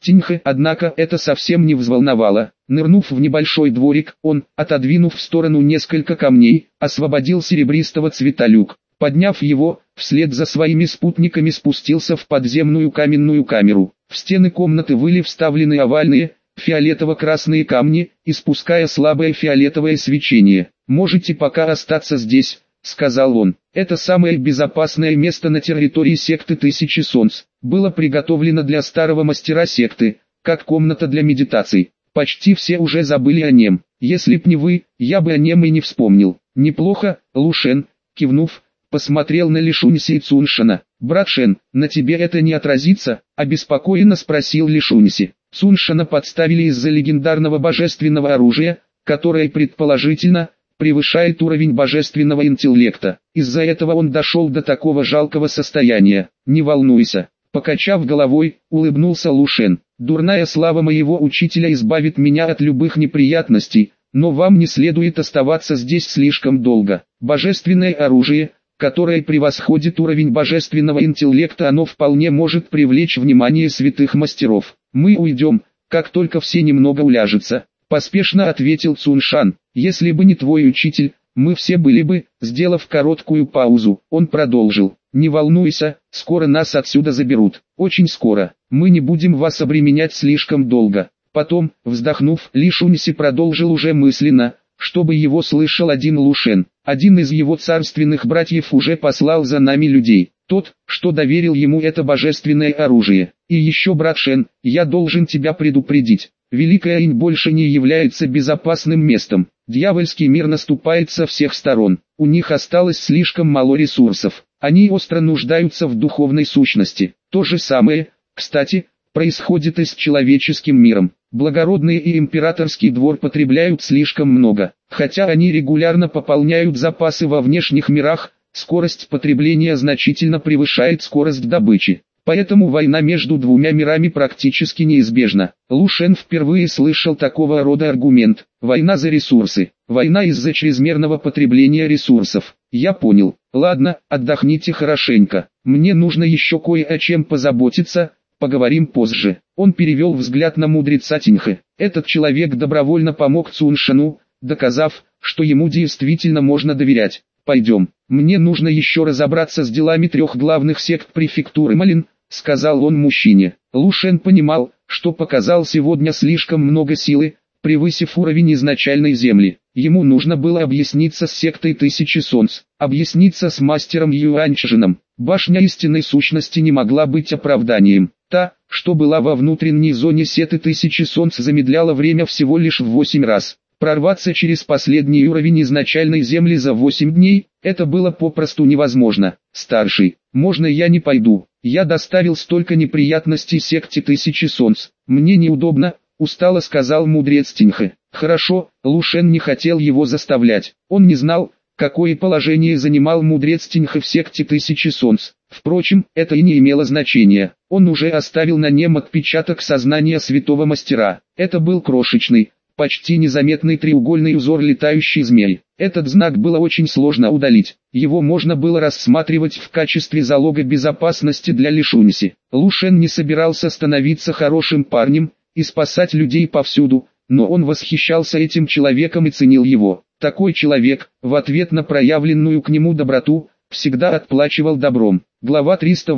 Тиньхэ, однако, это совсем не взволновало. Нырнув в небольшой дворик, он, отодвинув в сторону несколько камней, освободил серебристого цвета люк. Подняв его, вслед за своими спутниками спустился в подземную каменную камеру. В стены комнаты были вставлены овальные, фиолетово-красные камни, испуская слабое фиолетовое свечение. «Можете пока остаться здесь», — сказал он. «Это самое безопасное место на территории секты Тысячи Солнц. Было приготовлено для старого мастера секты, как комната для медитаций. Почти все уже забыли о нем. Если б не вы, я бы о нем и не вспомнил». «Неплохо, Лушен», — кивнув, посмотрел на Лишуньси и Цуншана. «Брат Шен, на тебе это не отразится?» — обеспокоенно спросил Лишуньси. Цуншана подставили из-за легендарного божественного оружия, которое предположительно превышает уровень божественного интеллекта. Из-за этого он дошел до такого жалкого состояния. «Не волнуйся», — покачав головой, улыбнулся Лушен. «Дурная слава моего учителя избавит меня от любых неприятностей, но вам не следует оставаться здесь слишком долго. Божественное оружие, которое превосходит уровень божественного интеллекта, оно вполне может привлечь внимание святых мастеров. Мы уйдем, как только все немного уляжутся», — поспешно ответил Цуншан. «Если бы не твой учитель, мы все были бы», — сделав короткую паузу, он продолжил. «Не волнуйся, скоро нас отсюда заберут. Очень скоро. Мы не будем вас обременять слишком долго». Потом, вздохнув, Лишуньси продолжил уже мысленно, чтобы его слышал один Лушен. «Один из его царственных братьев уже послал за нами людей. Тот, что доверил ему это божественное оружие. И еще, брат Шен, я должен тебя предупредить. Великая Инь больше не является безопасным местом. Дьявольский мир наступает со всех сторон. У них осталось слишком мало ресурсов. Они остро нуждаются в духовной сущности. То же самое, кстати, происходит и с человеческим миром. Благородный и императорский двор потребляют слишком много. Хотя они регулярно пополняют запасы во внешних мирах, скорость потребления значительно превышает скорость добычи. Поэтому война между двумя мирами практически неизбежна. Лушен впервые слышал такого рода аргумент. Война за ресурсы. Война из-за чрезмерного потребления ресурсов. Я понял. Ладно, отдохните хорошенько. Мне нужно еще кое о чем позаботиться. Поговорим позже. Он перевел взгляд на мудреца Тиньхэ. Этот человек добровольно помог Цуншану, доказав, что ему действительно можно доверять. «Пойдем. Мне нужно еще разобраться с делами трех главных сект префектуры Малин», — сказал он мужчине. Лушен понимал, что показал сегодня слишком много силы, превысив уровень изначальной земли. Ему нужно было объясниться с сектой Тысячи Солнц, объясниться с мастером Юаньчжином. Башня истинной сущности не могла быть оправданием. Та, что была во внутренней зоне секты Тысячи Солнц, замедляла время всего лишь в 8 раз. Прорваться через последний уровень изначальной земли за 8 дней, это было попросту невозможно. «Старший, можно я не пойду? Я доставил столько неприятностей секте Тысячи Солнц. Мне неудобно», — устало сказал мудрец Тиньхэ. «Хорошо», — Лушен не хотел его заставлять. Он не знал, какое положение занимал мудрец Тиньхэ в секте Тысячи Солнц. Впрочем, это и не имело значения. Он уже оставил на нем отпечаток сознания святого мастера. Это был крошечный, почти незаметный треугольный узор летающей змеи. Этот знак было очень сложно удалить. Его можно было рассматривать в качестве залога безопасности для Лишуньси. Лушен не собирался становиться хорошим парнем и спасать людей повсюду, но он восхищался этим человеком и ценил его. Такой человек, в ответ на проявленную к нему доброту, всегда отплачивал добром. Глава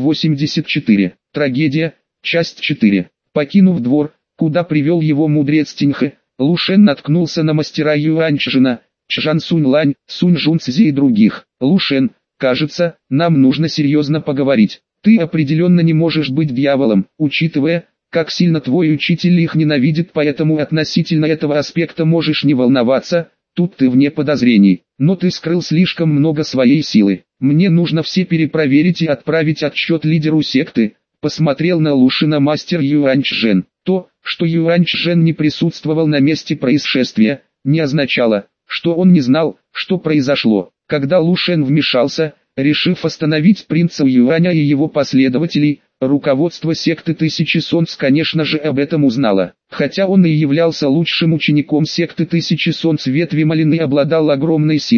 384. Трагедия. Часть 4. Покинув двор, куда привел его мудрец Тиньхэ, Лушен наткнулся на мастера Юаньчжина, Чжан Сунь-Лань, Сунь Жунцзи и других. «Лушен, кажется, нам нужно серьезно поговорить. Ты определенно не можешь быть дьяволом, учитывая, как сильно твой учитель их ненавидит, поэтому относительно этого аспекта можешь не волноваться, тут ты вне подозрений. Но ты скрыл слишком много своей силы. Мне нужно все перепроверить и отправить отчет лидеру секты», — посмотрел на Лушена мастер Юаньчжэн. То, что Юаньчжэн не присутствовал на месте происшествия, не означало, что он не знал, что произошло. Когда Лушен вмешался, решив остановить принца Юаня и его последователей, руководство секты Тысячи Солнц, конечно же, об этом узнало. Хотя он и являлся лучшим учеником секты Тысячи Солнц ветви Малин и обладал огромной силой,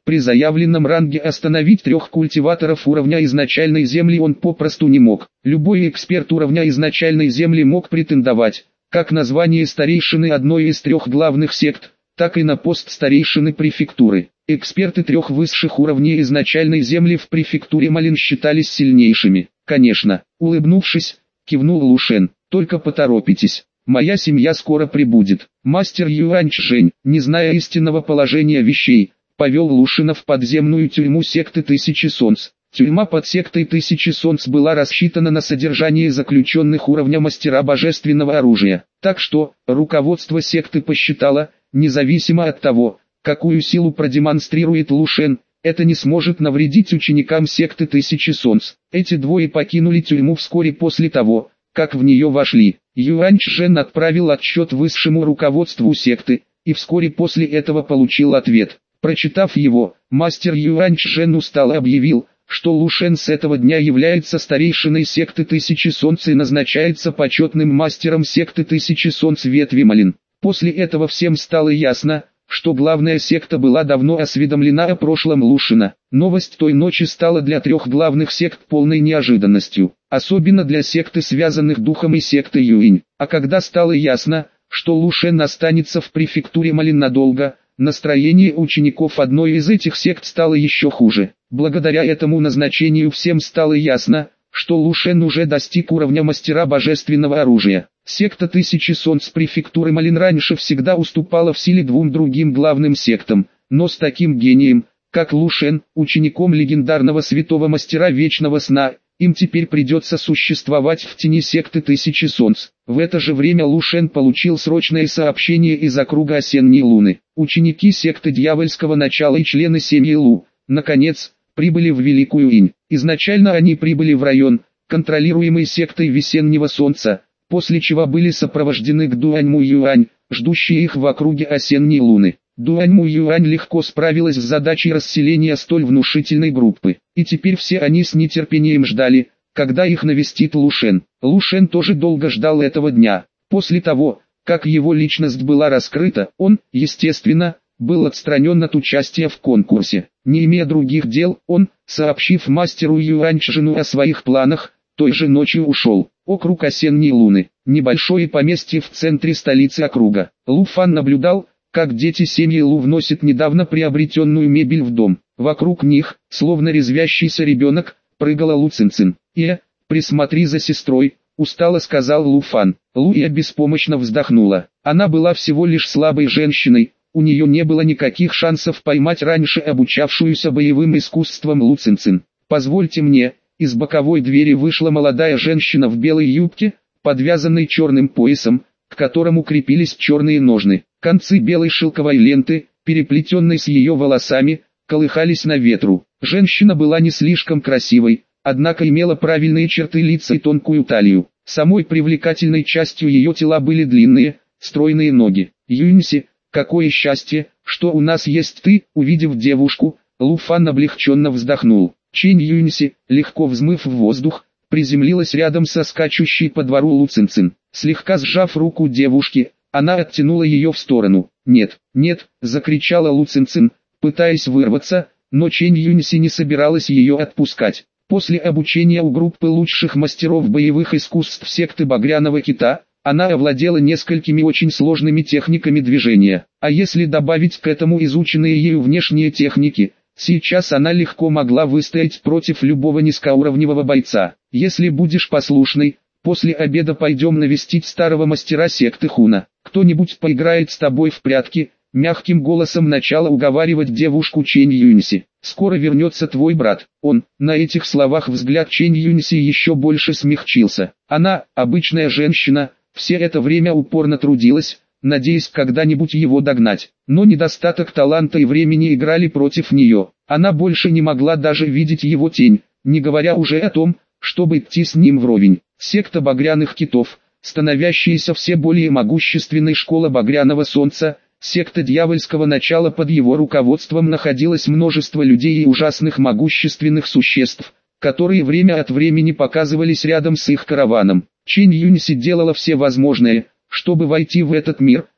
При заявленном ранге остановить 3 культиваторов уровня изначальной земли он попросту не мог. Любой эксперт уровня изначальной земли мог претендовать, как на звание старейшины одной из 3 главных сект, так и на пост старейшины префектуры. Эксперты 3 высших уровней изначальной земли в префектуре Малин считались сильнейшими. Конечно, улыбнувшись, кивнул Лушен, только поторопитесь. Моя семья скоро прибудет. Мастер Юаньчжэнь, не зная истинного положения вещей, повел Лушина в подземную тюрьму секты Тысячи Солнц. Тюрьма под сектой Тысячи Солнц была рассчитана на содержание заключенных уровня мастера божественного оружия. Так что, руководство секты посчитало, независимо от того, какую силу продемонстрирует Лушен, это не сможет навредить ученикам секты Тысячи Солнц. Эти двое покинули тюрьму вскоре после того, как в нее вошли. Юаньчжэнь отправил отчет высшему руководству секты, и вскоре после этого получил ответ. Прочитав его, мастер Юаньчжэнь устало объявил, что Лушен с этого дня является старейшиной секты Тысячи Солнц и назначается почетным мастером секты Тысячи Солнц ветви Малин. После этого всем стало ясно, что главная секта была давно осведомлена о прошлом Лушина. Новость той ночи стала для 3 главных сект полной неожиданностью, особенно для секты связанных духом и секты Юинь. А когда стало ясно, что Лушен останется в префектуре Малин надолго, настроение учеников одной из этих сект стало еще хуже. Благодаря этому назначению всем стало ясно, что Лушен уже достиг уровня мастера божественного оружия. Секта Тысячи Солнц префектуры Малин раньше всегда уступала в силе 2 другим главным сектам, но с таким гением, как Лушен, учеником легендарного святого мастера Вечного Сна, им теперь придется существовать в тени секты Тысячи Солнц. В это же время Лушен получил срочное сообщение из округа Осенней Луны. Ученики секты Дьявольского Начала и члены семьи Лу, наконец, прибыли в Великую Инь. Изначально они прибыли в район, контролируемый сектой Весеннего Солнца, после чего были сопровождены к Дуаньму Юань, ждущие их в округе Осенней Луны. Дуаньму Юань легко справилась с задачей расселения столь внушительной группы, и теперь все они с нетерпением ждали, когда их навестит Лушен. Лушен тоже долго ждал этого дня. После того, как его личность была раскрыта, он, естественно, был отстранен от участия в конкурсе. Не имея других дел, он, сообщив мастеру Юаньчжэну о своих планах, той же ночью ушел. Округ Осенней Луны, небольшое поместье в центре столицы округа. Лу Фан наблюдал, как дети семьи Лу вносят недавно приобретенную мебель в дом. Вокруг них, словно резвящийся ребенок, прыгала Лу Цинцин. Присмотри за сестрой», — устало сказал Лу Фан. Луя беспомощно вздохнула. Она была всего лишь слабой женщиной, у нее не было никаких шансов поймать раньше обучавшуюся боевым искусствам Лу Цинцин. «Позвольте мне». Из боковой двери вышла молодая женщина в белой юбке, подвязанной черным поясом, к которому крепились черные ножны. Концы белой шелковой ленты, переплетенной с ее волосами, колыхались на ветру. Женщина была не слишком красивой, однако имела правильные черты лица и тонкую талию. Самой привлекательной частью ее тела были длинные, стройные ноги. «Юньси, какое счастье, что у нас есть ты!» Увидев девушку, Лу Фан облегченно вздохнул. Чэнь Юньси, легко взмыв в воздух, приземлилась рядом со скачущей по двору Лу Цинцин. Слегка сжав руку девушки, она оттянула ее в сторону. «Нет, нет!» – закричала Лу Цинцин, пытаясь вырваться, но Чэнь Юньси не собиралась ее отпускать. После обучения у группы лучших мастеров боевых искусств секты Багряного Кита, она овладела несколькими очень сложными техниками движения. А если добавить к этому изученные ею внешние техники, сейчас она легко могла выстоять против любого низкоуровневого бойца. «Если будешь послушной, после обеда пойдем навестить старого мастера секты Хуна. Кто-нибудь поиграет с тобой в прятки», — мягким голосом начала уговаривать девушку Чэнь Юньси. «Скоро вернется твой брат». На этих словах взгляд Чэнь Юньси еще больше смягчился. Она, обычная женщина, все это время упорно трудилась, надеясь когда-нибудь его догнать. Но недостаток таланта и времени играли против нее. Она больше не могла даже видеть его тень, не говоря уже о том, чтобы идти с ним вровень. Секта Багряных Китов, становящаяся все более могущественной школа Багряного Солнца, секта Дьявольского Начала, под его руководством находилось множество людей и ужасных могущественных существ, которые время от времени показывались рядом с их караваном. Чэнь Юньси делала все возможное, чтобы войти в этот мир,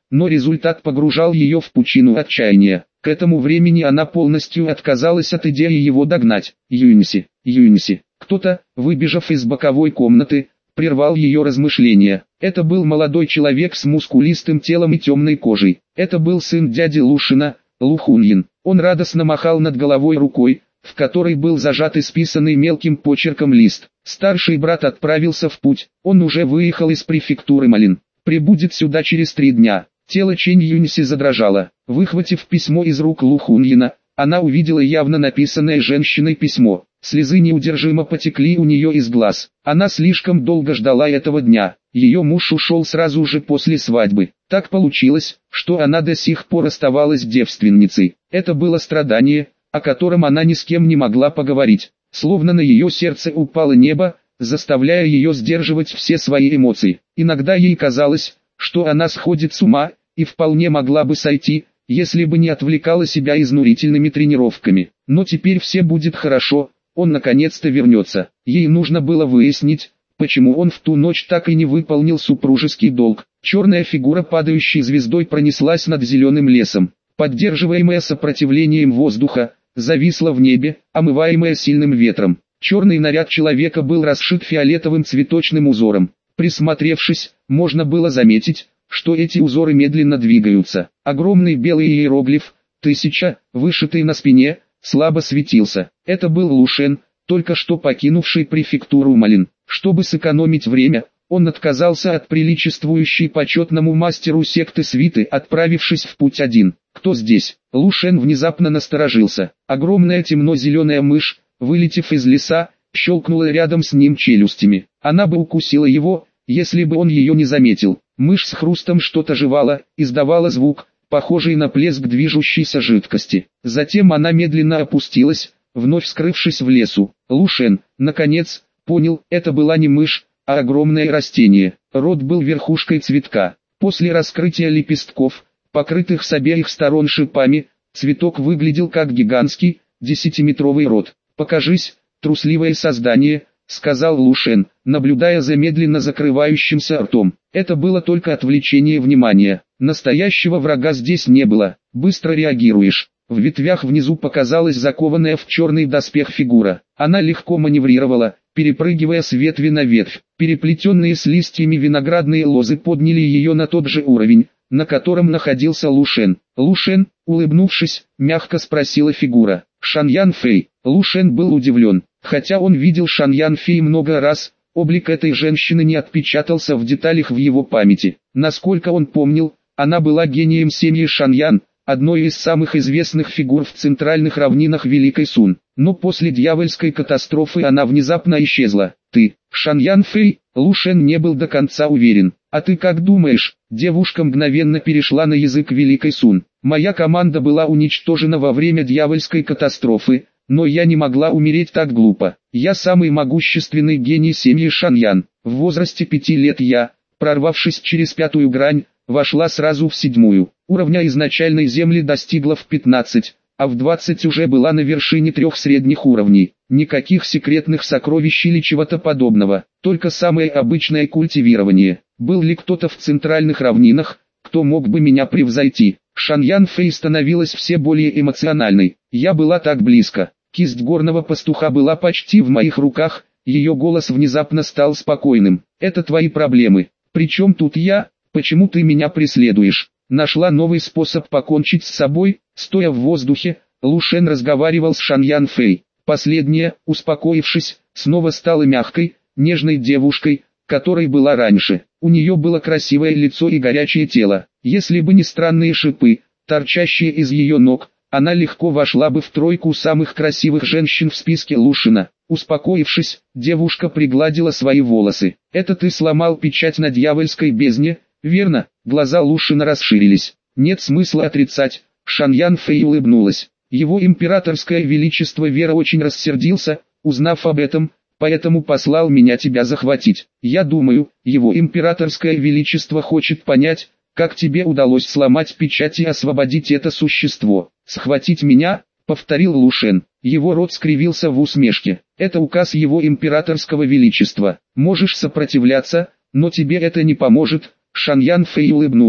но результат погружал ее в пучину отчаяния. К этому времени она полностью отказалась от идеи его догнать. Юнси, Юнси. Кто-то, выбежав из боковой комнаты, прервал ее размышления. Это был молодой человек с мускулистым телом и темной кожей. Это был сын дяди Лушина, Лу Хуньин. Он радостно махал над головой рукой, в которой был зажат исписанный мелким почерком лист. Старший брат отправился в путь. Он уже выехал из префектуры Малин. Прибудет сюда через 3 дня. Тело Чэнь Юньси задрожало. Выхватив письмо из рук Лу Хуньина, она увидела явно написанное женщиной письмо. Слезы неудержимо потекли у нее из глаз. Она слишком долго ждала этого дня. Ее муж ушел сразу же после свадьбы. Так получилось, что она до сих пор оставалась девственницей. Это было страдание, о котором она ни с кем не могла поговорить. Словно на ее сердце упало небо, заставляя ее сдерживать все свои эмоции. Иногда ей казалось, что она сходит с ума, и вполне могла бы сойти, если бы не отвлекала себя изнурительными тренировками. Но теперь все будет хорошо, он наконец-то вернется. Ей нужно было выяснить, почему он в ту ночь так и не выполнил супружеский долг. Черная фигура падающей звездой пронеслась над зеленым лесом. Поддерживаемая сопротивлением воздуха, зависла в небе, омываемая сильным ветром. Черный наряд человека был расшит фиолетовым цветочным узором. Присмотревшись, можно было заметить, что эти узоры медленно двигаются. Огромный белый иероглиф, 1000, вышитый на спине, слабо светился. Это был Лушен, только что покинувший префектуру Малин. Чтобы сэкономить время, он отказался от приличествующей почетному мастеру секты свиты, отправившись в путь один. «Кто здесь?» Лушен внезапно насторожился. Огромная темно-зеленая мышь, вылетев из леса, щелкнула рядом с ним челюстями. Она бы укусила его, если бы он ее не заметил. Мышь с хрустом что-то жевала, издавала звук, похожий на плеск движущейся жидкости. Затем она медленно опустилась, вновь скрывшись в лесу. Лушен, наконец, понял, это была не мышь, а огромное растение. Рот был верхушкой цветка. После раскрытия лепестков, покрытых с обеих сторон шипами, цветок выглядел как гигантский, 10-метровый рот. «Покажись, трусливое создание», — сказал Лушен, наблюдая за медленно закрывающимся ртом. Это было только отвлечение внимания. Настоящего врага здесь не было. Быстро реагируешь. В ветвях внизу показалась закованная в черный доспех фигура. Она легко маневрировала, перепрыгивая с ветви на ветвь. Переплетенные с листьями виноградные лозы подняли ее на тот же уровень, на котором находился Лушен. «Лушен», улыбнувшись, мягко спросила фигура. «Шаньян Фэй». Лушен был удивлен. Хотя он видел Шаньян Фэй много раз, облик этой женщины не отпечатался в деталях в его памяти. Насколько он помнил, она была гением семьи Шаньян, одной из самых известных фигур в центральных равнинах Великой Сун. Но после дьявольской катастрофы она внезапно исчезла. «Ты, Шаньян Фэй?» Лушен не был до конца уверен. «А ты как думаешь?» Девушка мгновенно перешла на язык Великой Сун. «Моя команда была уничтожена во время дьявольской катастрофы, но я не могла умереть так глупо. Я самый могущественный гений семьи Шаньян. В возрасте 5 лет я, прорвавшись через 5-ю грань, вошла сразу в 7-ю. Уровня изначальной земли достигла в 15, а в 20 уже была на вершине 3 средних уровней. Никаких секретных сокровищ или чего-то подобного, только самое обычное культивирование. Был ли кто-то в центральных равнинах, кто мог бы меня превзойти?» Шаньян Фэй становилась все более эмоциональной. «Я была так близко. Кисть горного пастуха была почти в моих руках», ее голос внезапно стал спокойным. «Это твои проблемы. Причем тут я? Почему ты меня преследуешь?» Нашла новый способ покончить с собой, стоя в воздухе, Лушен разговаривал с Шаньян Фэй. Последняя, успокоившись, снова стала мягкой, нежной девушкой, которой была раньше. У нее было красивое лицо и горячее тело. Если бы не странные шипы, торчащие из ее ног, она легко вошла бы в 3 самых красивых женщин в списке Лушина. Успокоившись, девушка пригладила свои волосы. «Это ты сломал печать на дьявольской бездне, верно?» Глаза Лушина расширились. «Нет смысла отрицать», Шаньян Фэй улыбнулась. «Его императорское величество Вера очень рассердился, узнав об этом, поэтому послал меня тебя захватить. Я думаю, его императорское величество хочет понять, как тебе удалось сломать печать и освободить это существо». «Схватить меня?» — повторил Лушен. Его рот скривился в усмешке. «Это указ его императорского величества. Можешь сопротивляться, но тебе это не поможет». Шаньян Фэй улыбнулась.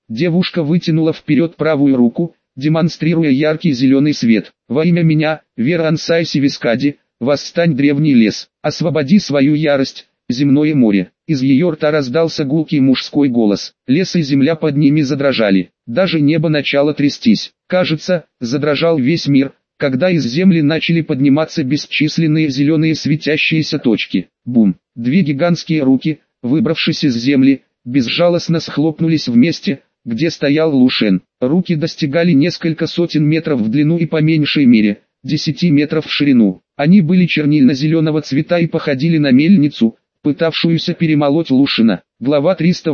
Девушка вытянула вперед правую руку, демонстрируя яркий зеленый свет. «Во имя меня, Вера Ансайси Вискади, восстань, древний лес, освободи свою ярость, земное море». Из ее рта раздался гулкий мужской голос. Лес и земля под ними задрожали. Даже небо начало трястись. Кажется, задрожал весь мир, когда из земли начали подниматься бесчисленные зеленые светящиеся точки. Бум! Две гигантские руки, выбравшись из земли, безжалостно схлопнулись в месте, где стоял Лу Шен. Руки достигали несколько сотен метров в длину и по меньшей мере 10 метров в ширину. Они были чернильно-зеленого цвета и походили на мельницу, пытавшуюся перемолоть Лу Шена. Глава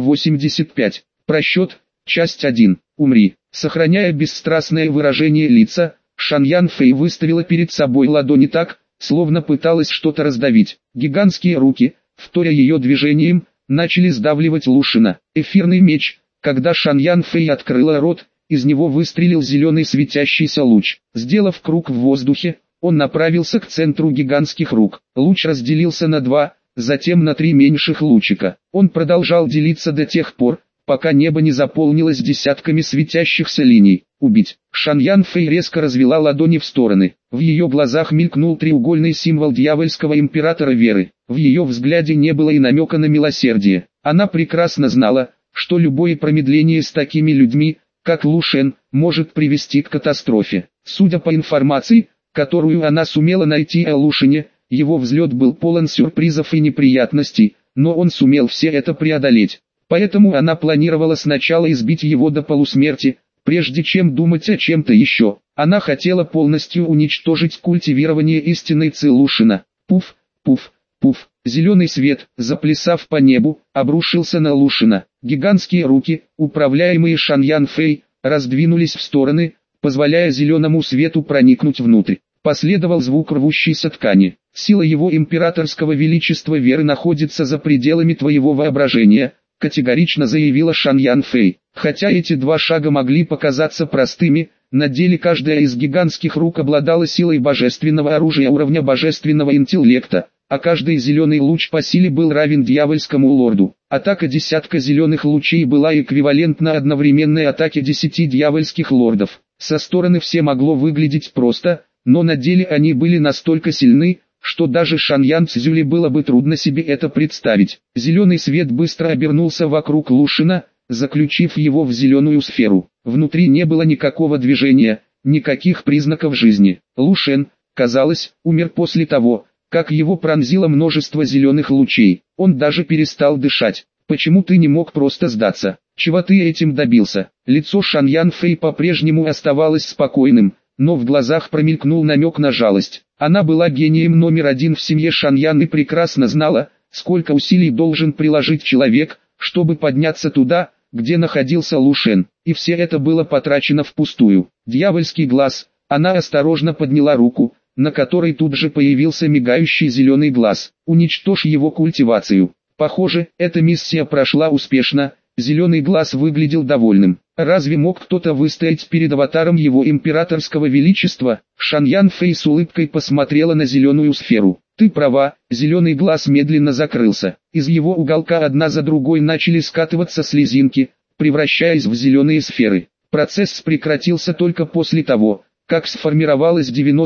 385. Просчет. Часть 1. Умри. Сохраняя бесстрастное выражение лица, Шан Ян Фэй выставила перед собой ладони так, словно пыталась что-то раздавить. Гигантские руки, вторя ее движением, начали сдавливать Лу Шена. Эфирный меч. Когда Шан Ян Фэй открыла рот, из него выстрелил зеленый светящийся луч. Сделав круг в воздухе, он направился к центру гигантских рук. Луч разделился на два, затем на три меньших лучика. Он продолжал делиться до тех пор, пока небо не заполнилось десятками светящихся линий. Убить. Шан Ян Фэй резко развела ладони в стороны. В ее глазах мелькнул треугольный символ дьявольского императора веры. В ее взгляде не было и намека на милосердие. Она прекрасно знала, что любое промедление с такими людьми, как Лу Шен, может привести к катастрофе. Судя по информации, которую она сумела найти о Лу Шене, его взлет был полон сюрпризов и неприятностей, но он сумел все это преодолеть. Поэтому она планировала сначала избить его до полусмерти, прежде чем думать о чем-то еще. Она хотела полностью уничтожить культивирование истинной Ци Лу Шена. Пуф, пуф, пуф. Зеленый свет, заплясав по небу, обрушился на Лу Шена. Гигантские руки, управляемые Шан Ян Фэй, раздвинулись в стороны, позволяя зеленому свету проникнуть внутрь. Последовал звук рвущейся ткани. Сила его императорского величества веры находится за пределами твоего воображения, категорично заявила Шан Ян Фэй. Хотя эти два шага могли показаться простыми, на деле каждая из гигантских рук обладала силой божественного оружия уровня божественного интеллекта, а каждый зеленый луч по силе был равен дьявольскому лорду. Атака десятка зеленых лучей была эквивалентна одновременной атаке 10 дьявольских лордов. Со стороны все могло выглядеть просто, но на деле они были настолько сильны, что даже Шан Ян Цзюли было бы трудно себе это представить. Зеленый свет быстро обернулся вокруг Лу Шена, заключив его в зеленую сферу. Внутри не было никакого движения, никаких признаков жизни. Лу Шен, казалось, умер после того, как его пронзило множество зеленых лучей. Он даже перестал дышать. «Почему ты не мог просто сдаться? Чего ты этим добился?» Лицо Шан Ян Фэй по-прежнему оставалось спокойным, но в глазах промелькнул намек на жалость. Она была гением номер один в семье Шан Ян и прекрасно знала, сколько усилий должен приложить человек, чтобы подняться туда, где находился Лу Шен. И все это было потрачено впустую. Дьявольский глаз. Она осторожно подняла руку, на которой тут же появился мигающий зеленый глаз. Уничтожь его культивацию. Похоже, эта миссия прошла успешно. Зеленый глаз выглядел довольным. Разве мог кто-то выстоять перед аватаром его императорского величества? Шан Ян Фэй с улыбкой посмотрела на зеленую сферу. Ты права, зеленый глаз медленно закрылся. Из его уголка одна за другой начали скатываться слезинки, превращаясь в зеленые сферы. Процесс прекратился только после того, как сформировалось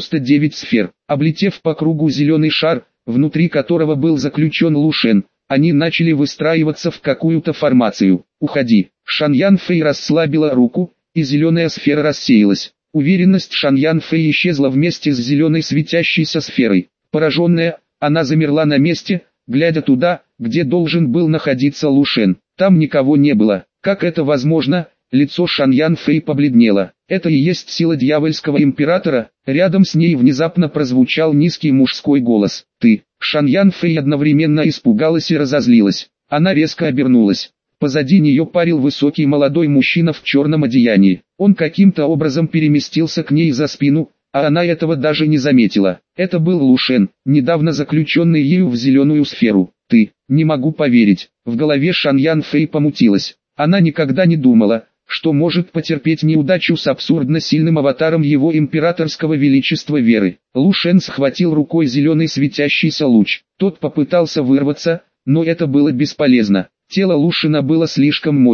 99 сфер. Облетев по кругу зеленый шар, внутри которого был заключен Лу Шен, они начали выстраиваться в какую-то формацию. «Уходи». Шан Ян Фэй расслабила руку, и зеленая сфера рассеялась. Уверенность Шан Ян Фэй исчезла вместе с зеленой светящейся сферой. Пораженная, она замерла на месте, глядя туда, где должен был находиться Лу Шен. Там никого не было. Как это возможно? Лицо Шан Ян Фэй побледнело. Это и есть сила дьявольского императора. Рядом с ней внезапно прозвучал низкий мужской голос. Ты. Шан Ян Фэй одновременно испугалась и разозлилась. Она резко обернулась. Позади нее парил высокий молодой мужчина в черном одеянии. Он каким-то образом переместился к ней за спину, а она этого даже не заметила. Это был Лу Шен, недавно заключенный ею в зеленую сферу. Ты. Не могу поверить. В голове Шан Ян Фэй помутилась. Она никогда не думала, что может потерпеть неудачу с абсурдно сильным аватаром его императорского величества веры. Лу Шен схватил рукой зеленый светящийся луч. Тот попытался вырваться, но это было бесполезно. Тело Лу Шена было слишком мощным.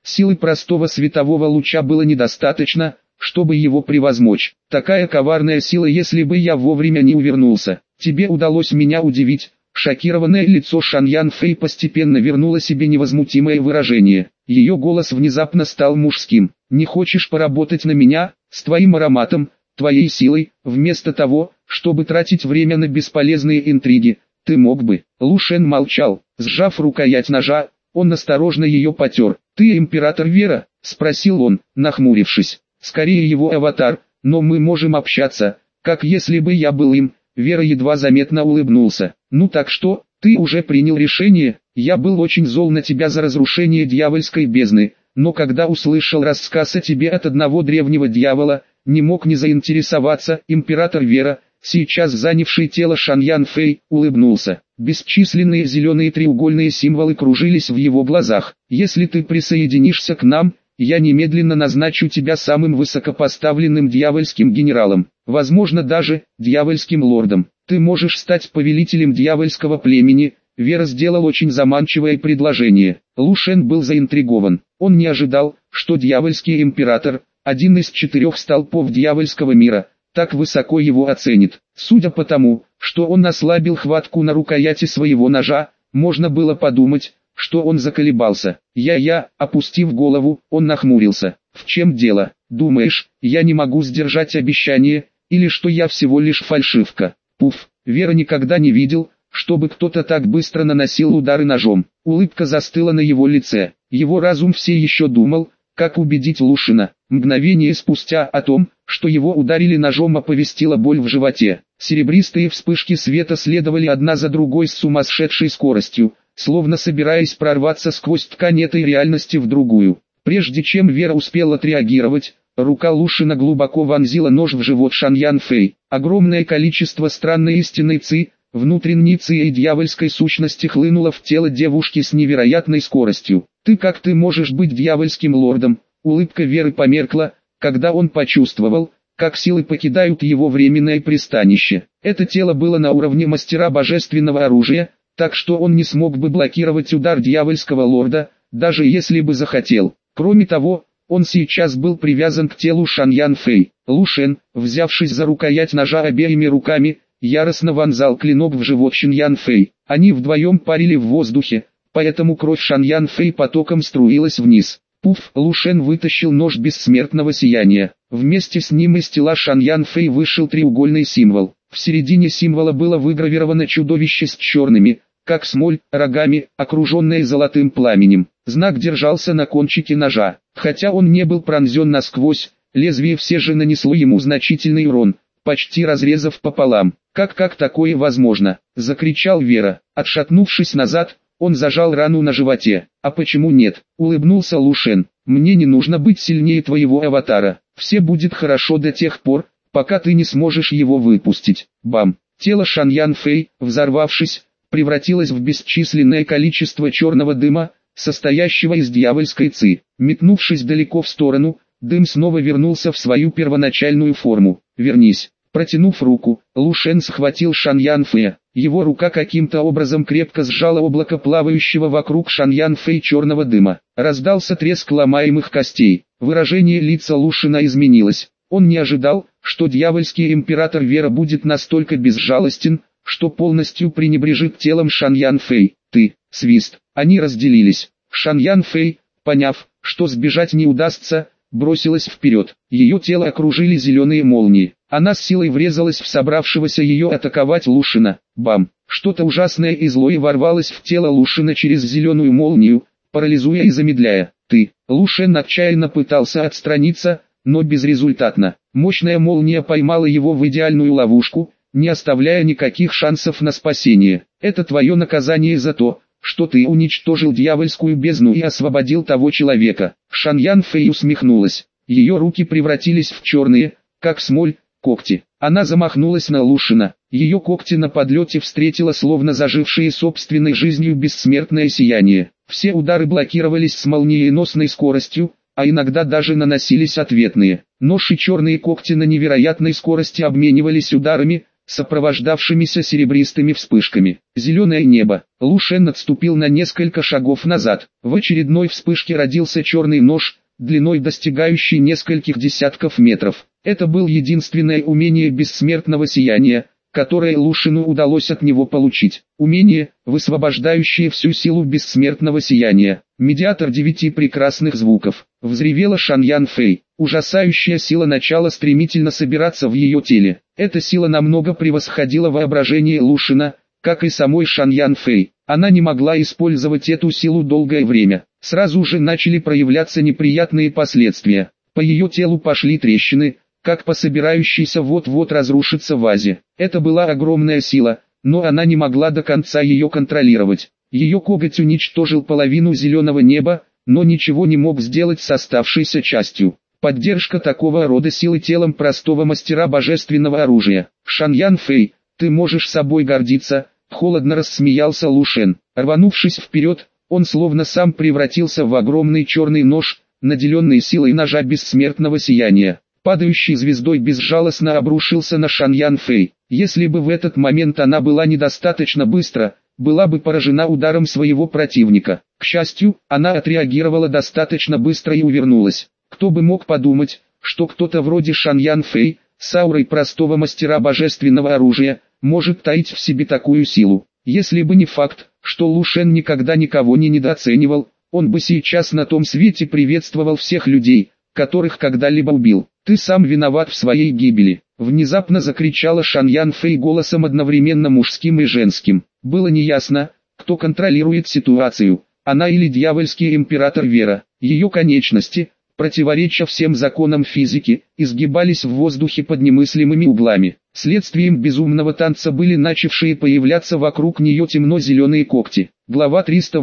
Силы простого светового луча было недостаточно, чтобы его превозмочь. Такая коварная сила, если бы я вовремя не увернулся. Тебе удалось меня удивить. Шокированное лицо Шаньян Фэй постепенно вернуло себе невозмутимое выражение. Ее голос внезапно стал мужским. «Не хочешь поработать на меня, с твоим ароматом, твоей силой, вместо того, чтобы тратить время на бесполезные интриги, ты мог бы». Лу Шен молчал, сжав рукоять ножа, он осторожно ее потер. «Ты император Вера?» – спросил он, нахмурившись. «Скорее его аватар, но мы можем общаться, как если бы я был им». Вера едва заметно улыбнулся. «Ну так что, ты уже принял решение? Я был очень зол на тебя за разрушение дьявольской бездны, но когда услышал рассказ о тебе от одного древнего дьявола, не мог не заинтересоваться». Император Вера, сейчас занявший тело Шаньян Фэй, улыбнулся. Бесчисленные зеленые треугольные символы кружились в его глазах. «Если ты присоединишься к нам, я немедленно назначу тебя самым высокопоставленным дьявольским генералом, возможно даже дьявольским лордом. Ты можешь стать повелителем дьявольского племени». Вера сделал очень заманчивое предложение. Лу Шен был заинтригован. Он не ожидал, что дьявольский император, один из 4 столпов дьявольского мира, так высоко его оценит. Судя по тому, что он ослабил хватку на рукояти своего ножа, можно было подумать, что он заколебался. Опустив голову, он нахмурился. «В чем дело? Думаешь, я не могу сдержать обещание, или что я всего лишь фальшивка?» Пуф, Вера никогда не видел, чтобы кто-то так быстро наносил удары ножом. Улыбка застыла на его лице. Его разум все еще думал, как убедить Лушина. Мгновение спустя о том, что его ударили ножом, оповестила боль в животе. Серебристые вспышки света следовали одна за другой с сумасшедшей скоростью, словно собираясь прорваться сквозь ткань этой реальности в другую. Прежде чем Вера успела отреагировать, рука Лушина глубоко вонзила нож в живот Шаньян Фэй. Огромное количество странной истинной ци, внутренней ци и дьявольской сущности хлынуло в тело девушки с невероятной скоростью. Как ты можешь быть дьявольским лордом?» Улыбка Веры померкла, когда он почувствовал, как силы покидают его временное пристанище. Это тело было на уровне мастера божественного оружия, так что он не смог бы блокировать удар дьявольского лорда, даже если бы захотел. Кроме того, он сейчас был привязан к телу Шаньян Фэй. Лу Шен, взявшись за рукоять ножа обеими руками, яростно вонзал клинок в живот Шаньян Фэй. Они вдвоем парили в воздухе, поэтому кровь Шаньян Фэй потоком струилась вниз. Пуф, Лу Шен вытащил нож бессмертного сияния. Вместе с ним из тела Шаньян Фэй вышел треугольный символ. В середине символа было выгравировано чудовище с черными, как смоль, рогами, окруженное золотым пламенем. Знак держался на кончике ножа. Хотя он не был пронзен насквозь, лезвие все же нанесло ему значительный урон, почти разрезав пополам. Как такое возможно?» — закричал Вера. Отшатнувшись назад, он зажал рану на животе. «А почему нет?» — улыбнулся Лу Шен. «Мне не нужно быть сильнее твоего аватара. Все будет хорошо до тех пор, пока ты не сможешь его выпустить». Бам! Тело Шаньян Фэй, взорвавшись, превратилось в бесчисленное количество черного дыма, состоящего из дьявольской ци. Метнувшись далеко в сторону, дым снова вернулся в свою первоначальную форму. «Вернись!» Протянув руку, Лу Шен схватил Шаньян Фэя. Его рука каким-то образом крепко сжала облако плавающего вокруг Шаньян Фэй черного дыма. Раздался треск ломаемых костей. Выражение лица Лу Шена изменилось. Он не ожидал, что дьявольский император Вера будет настолько безжалостен, что полностью пренебрежит телом Шаньян Фэй. Свист. Они разделились. Шаньян Фэй, поняв, что сбежать не удастся, бросилась вперед. Ее тело окружили зеленые молнии. Она с силой врезалась в собравшегося ее атаковать Лу Шена. Бам! Что-то ужасное и злое ворвалось в тело Лу Шена через зеленую молнию, парализуя и замедляя. Лу Шен отчаянно пытался отстраниться, но безрезультатно. Мощная молния поймала его в идеальную ловушку, не оставляя никаких шансов на спасение. «Это твое наказание за то, что ты уничтожил дьявольскую бездну и освободил того человека». Шаньян Фэй усмехнулась. Ее руки превратились в черные, как смоль, когти. Она замахнулась на Лу Шена. Ее когти на подлете встретило словно зажившие собственной жизнью бессмертное сияние. Все удары блокировались с молниеносной скоростью, а иногда даже наносились ответные. Нож и черные когти на невероятной скорости обменивались ударами, сопровождавшимися серебристыми вспышками. Зеленое небо. Лу Шен отступил на несколько шагов назад. В очередной вспышке родился черный нож, длиной достигающий нескольких десятков метров. Это был единственное умение бессмертного сияния, которое Лу Шену удалось от него получить. Умение, высвобождающее всю силу бессмертного сияния. Медиатор 9 прекрасных звуков. Взревела Шаньян Фэй. Ужасающая сила начала стремительно собираться в ее теле. Эта сила намного превосходила воображение Лу Шена, как и самой Шаньян Фэй. Она не могла использовать эту силу долгое время. Сразу же начали проявляться неприятные последствия. По ее телу пошли трещины, как по собирающейся вот-вот разрушиться вазе. Это была огромная сила, но она не могла до конца ее контролировать. Ее коготь уничтожил половину зеленого неба, но ничего не мог сделать с оставшейся частью. Поддержка такого рода силы телом простого мастера божественного оружия. Шаньян Фэй, ты можешь собой гордиться, холодно рассмеялся Лу Шен. Рванувшись вперед, он словно сам превратился в огромный черный нож, наделенный силой ножа бессмертного сияния. Падающий звездой безжалостно обрушился на Шаньян Фэй. Если бы в этот момент она была недостаточно быстра, была бы поражена ударом своего противника. К счастью, она отреагировала достаточно быстро и увернулась. Кто бы мог подумать, что кто-то вроде Шаньян Фэй, с аурой простого мастера божественного оружия, может таить в себе такую силу. Если бы не факт, что Лу Шен никогда никого не недооценивал, он бы сейчас на том свете приветствовал всех людей, которых когда-либо убил. «Ты сам виноват в своей гибели», — внезапно закричала Шаньян Фэй голосом одновременно мужским и женским. Было неясно, кто контролирует ситуацию, она или дьявольский император Вера. Ее конечности, противореча всем законам физики, изгибались в воздухе под немыслимыми углами. Следствием безумного танца были начавшие появляться вокруг нее темно-зеленые когти. Глава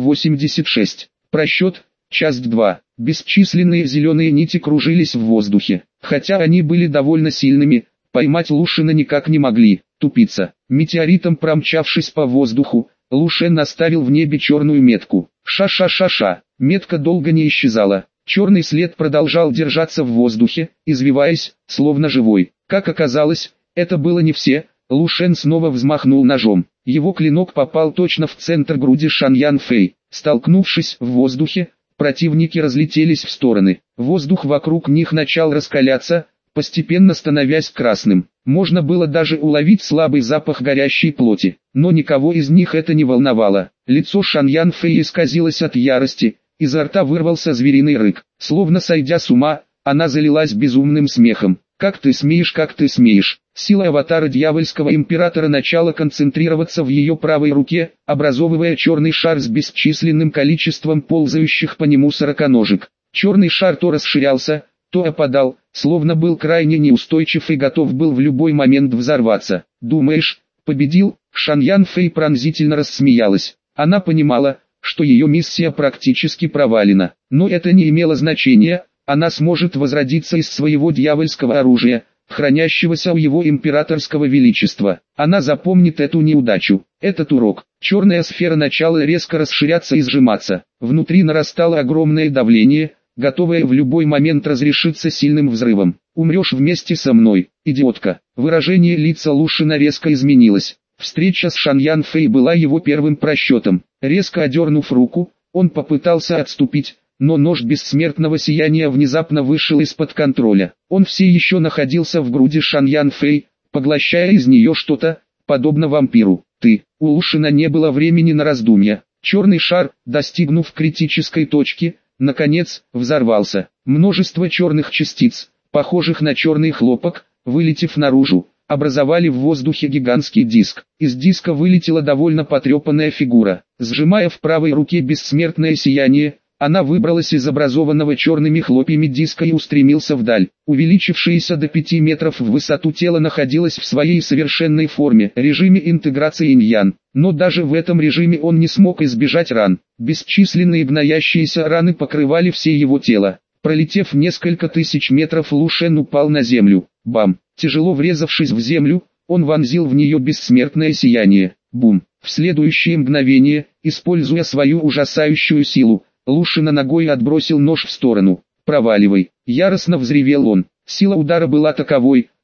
386. Просчет. Часть 2. Бесчисленные зеленые нити кружились в воздухе. Хотя они были довольно сильными, поймать Лу Шена никак не могли. Тупица. Метеоритом промчавшись по воздуху, Лу Шен оставил в небе черную метку. Ша-ша-ша-ша. Метка долго не исчезала. Черный след продолжал держаться в воздухе, извиваясь, словно живой. Как оказалось, это было не все. Лу Шен снова взмахнул ножом. Его клинок попал точно в центр груди Шаньян Фэй. Столкнувшись в воздухе, противники разлетелись в стороны. Воздух вокруг них начал раскаляться, постепенно становясь красным. Можно было даже уловить слабый запах горящей плоти, но никого из них это не волновало. Лицо Шаньян Фэй исказилось от ярости, изо рта вырвался звериный рык. Словно сойдя с ума, она залилась безумным смехом. «Как ты смеешь, как ты смеешь!» Сила аватара дьявольского императора начала концентрироваться в ее правой руке, образовывая черный шар с бесчисленным количеством ползающих по нему сороконожек. Черный шар то расширялся, то опадал, словно был крайне неустойчив и готов был в любой момент взорваться. «Думаешь, победил?» Шаньян Фэй пронзительно рассмеялась. Она понимала, что ее миссия практически провалена, но это не имело значения, она сможет возродиться из своего дьявольского оружия, хранящегося у его императорского величества. Она запомнит эту неудачу, этот урок. Черная сфера начала резко расширяться и сжиматься. Внутри нарастало огромное давление, готовое в любой момент разрешиться сильным взрывом. «Умрешь вместе со мной, идиотка». Выражение лица Лу Шена резко изменилось. Встреча с Шаньян Фэй была его первым просчетом. Резко одернув руку, он попытался отступить, но нож бессмертного сияния внезапно вышел из-под контроля. Он все еще находился в груди Шаньян Фэй, поглощая из нее что-то, подобно вампиру. У Лу Шена не было времени на раздумья. Черный шар, достигнув критической точки, наконец, взорвался. Множество черных частиц, похожих на черный хлопок, вылетев наружу, образовали в воздухе гигантский диск. Из диска вылетела довольно потрепанная фигура. Сжимая в правой руке бессмертное сияние, она выбралась из образованного черными хлопьями диска и устремился вдаль. Увеличившееся до 5 метров в высоту тело находилось в своей совершенной форме, режиме интеграции инь-ян. Но даже в этом режиме он не смог избежать ран. Бесчисленные гноящиеся раны покрывали все его тело. Пролетев несколько тысяч метров, Лу Шен упал на землю. Бам! Тяжело врезавшись в землю, он вонзил в нее бессмертное сияние. Бум! В следующее мгновение, используя свою ужасающую силу, Лу Шен ногой отбросил нож в сторону. «Проваливай!» — яростно взревел он. Сила удара была таковой,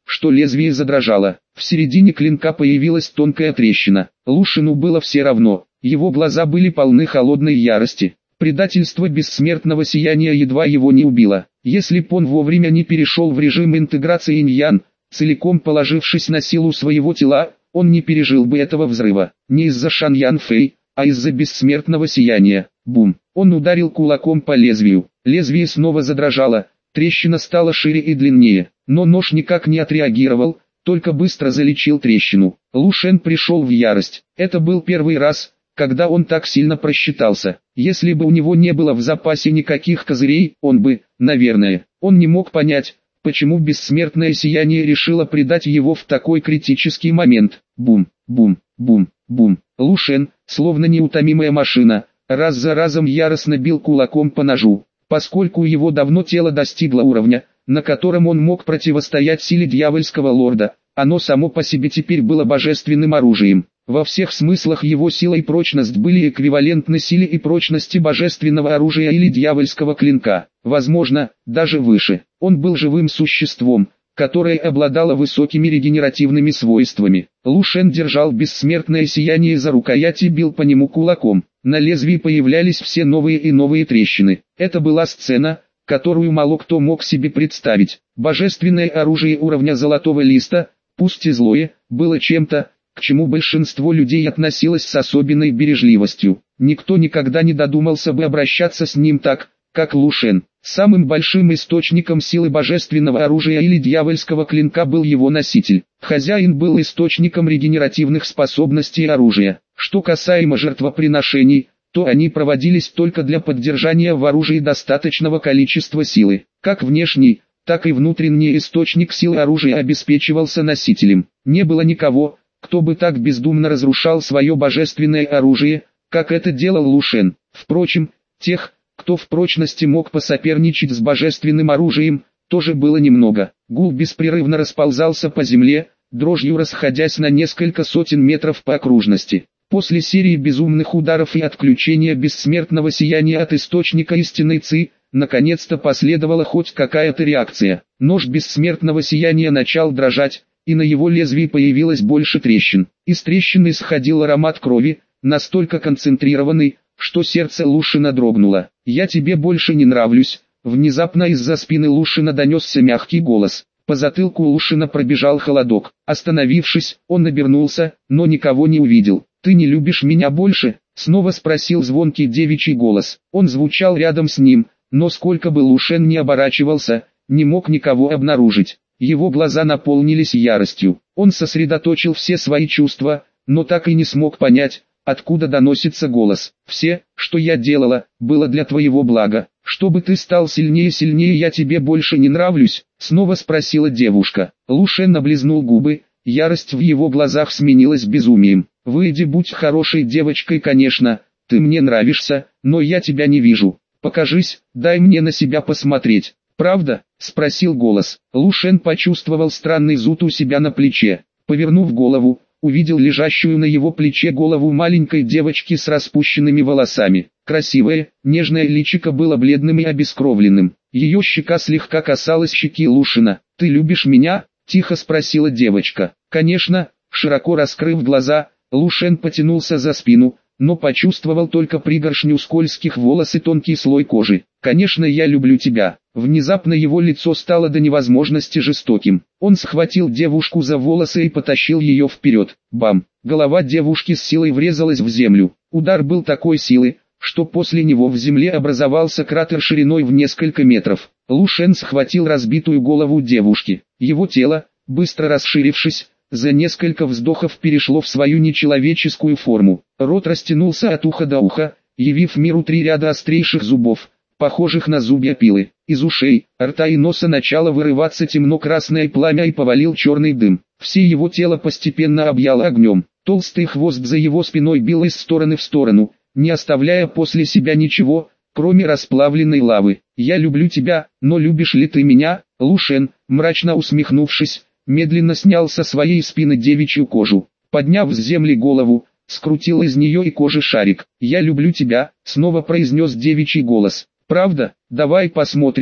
что лезвие задрожало. В середине клинка появилась тонкая трещина. Лушину было все равно, его глаза были полны холодной ярости. Предательство бессмертного сияния едва его не убило. Если б он вовремя не перешел в режим интеграции инь-ян, целиком положившись на силу своего тела, он не пережил бы этого взрыва. Не из-за Шаньян Фэй, а из-за бессмертного сияния. Бум! Он ударил кулаком по лезвию. Лезвие снова задрожало, трещина стала шире и длиннее. Но нож никак не отреагировал, только быстро залечил трещину. Лу Шен пришел в ярость. Это был первый раз, когда он так сильно просчитался. Если бы у него не было в запасе никаких козырей, он бы, наверное, он не мог понять, почему бессмертное сияние решило предать его в такой критический момент. Бум, бум, бум, бум. Лу Шен, словно неутомимая машина, раз за разом яростно бил кулаком по ножу, поскольку его давно тело достигло уровня, на котором он мог противостоять силе дьявольского лорда. Оно само по себе теперь было божественным оружием. Во всех смыслах его сила и прочность были эквивалентны силе и прочности божественного оружия или дьявольского клинка. Возможно, даже выше. Он был живым существом, которое обладало высокими регенеративными свойствами. Лу Шен держал бессмертное сияние за рукоять и бил по нему кулаком. На лезвии появлялись все новые и новые трещины. Это была сцена, которую мало кто мог себе представить. Божественное оружие уровня золотого листа, пусть и злое, было чем-то, к чему большинство людей относилось с особенной бережливостью. Никто никогда не додумался бы обращаться с ним так, как Лу Шен. Самым большим источником силы божественного оружия или дьявольского клинка был его носитель. Хозяин был источником регенеративных способностей оружия. Что касаемо жертвоприношений, то они проводились только для поддержания в оружии достаточного количества силы. Как внешний, так и внутренний источник силы оружия обеспечивался носителем. Не было никого, кто бы так бездумно разрушал свое божественное оружие, как это делал Лу Шен. Впрочем, тех, кто в прочности мог посоперничать с божественным оружием, тоже было немного. Гул беспрерывно расползался по земле, дрожью расходясь на несколько сотен метров по окружности. После серии безумных ударов и отключения бессмертного сияния от источника истинной Ци, наконец-то последовала хоть какая-то реакция. Нож бессмертного сияния начал дрожать, и на его лезвии появилось больше трещин. Из трещины исходил аромат крови, настолько концентрированный, что сердце Лушина дрогнуло. «Я тебе больше не нравлюсь», — внезапно из-за спины Лушина донесся мягкий голос. По затылку Лушина пробежал холодок. Остановившись, он обернулся, но никого не увидел. «Ты не любишь меня больше?» — снова спросил звонкий девичий голос. Он звучал рядом с ним, но сколько бы Лушен ни оборачивался, не мог никого обнаружить. Его глаза наполнились яростью. Он сосредоточил все свои чувства, но так и не смог понять, откуда доносится голос. «Все, что я делала, было для твоего блага. Чтобы ты стал сильнее, я тебе больше не нравлюсь?» Снова спросила девушка. Лу Шен облизнул губы, ярость в его глазах сменилась безумием. «Выйди, будь хорошей девочкой, конечно, ты мне нравишься, но я тебя не вижу. Покажись, дай мне на себя посмотреть». «Правда?» — спросил голос. Лу Шен почувствовал странный зуд у себя на плече. Повернув голову, увидел лежащую на его плече голову маленькой девочки с распущенными волосами. Красивое, нежное личико было бледным и обескровленным. Ее щека слегка касалась щеки Лушина. «Ты любишь меня?» — тихо спросила девочка. «Конечно», — широко раскрыв глаза, Лу Шен потянулся за спину, но почувствовал только пригоршню скользких волос и тонкий слой кожи. «Конечно, я люблю тебя». Внезапно его лицо стало до невозможности жестоким. Он схватил девушку за волосы и потащил ее вперед. Бам! Голова девушки с силой врезалась в землю. Удар был такой силы, что после него в земле образовался кратер шириной в несколько метров. Лу Шен схватил разбитую голову девушки. Его тело, быстро расширившись, за несколько вздохов перешло в свою нечеловеческую форму. Рот растянулся от уха до уха, явив миру 3 ряда острейших зубов, похожих на зубья пилы. Из ушей, рта и носа начало вырываться темно-красное пламя и повалил черный дым. Все его тело постепенно объяло огнем. Толстый хвост за его спиной бил из стороны в сторону, не оставляя после себя ничего, кроме расплавленной лавы. «Я люблю тебя, но любишь ли ты меня?» Лу Шен, мрачно усмехнувшись, медленно снял со своей спины девичью кожу. Подняв с земли голову, скрутил из нее и кожи шарик. «Я люблю тебя», — снова произнес девичий голос. «Правда? Давай посмотрим,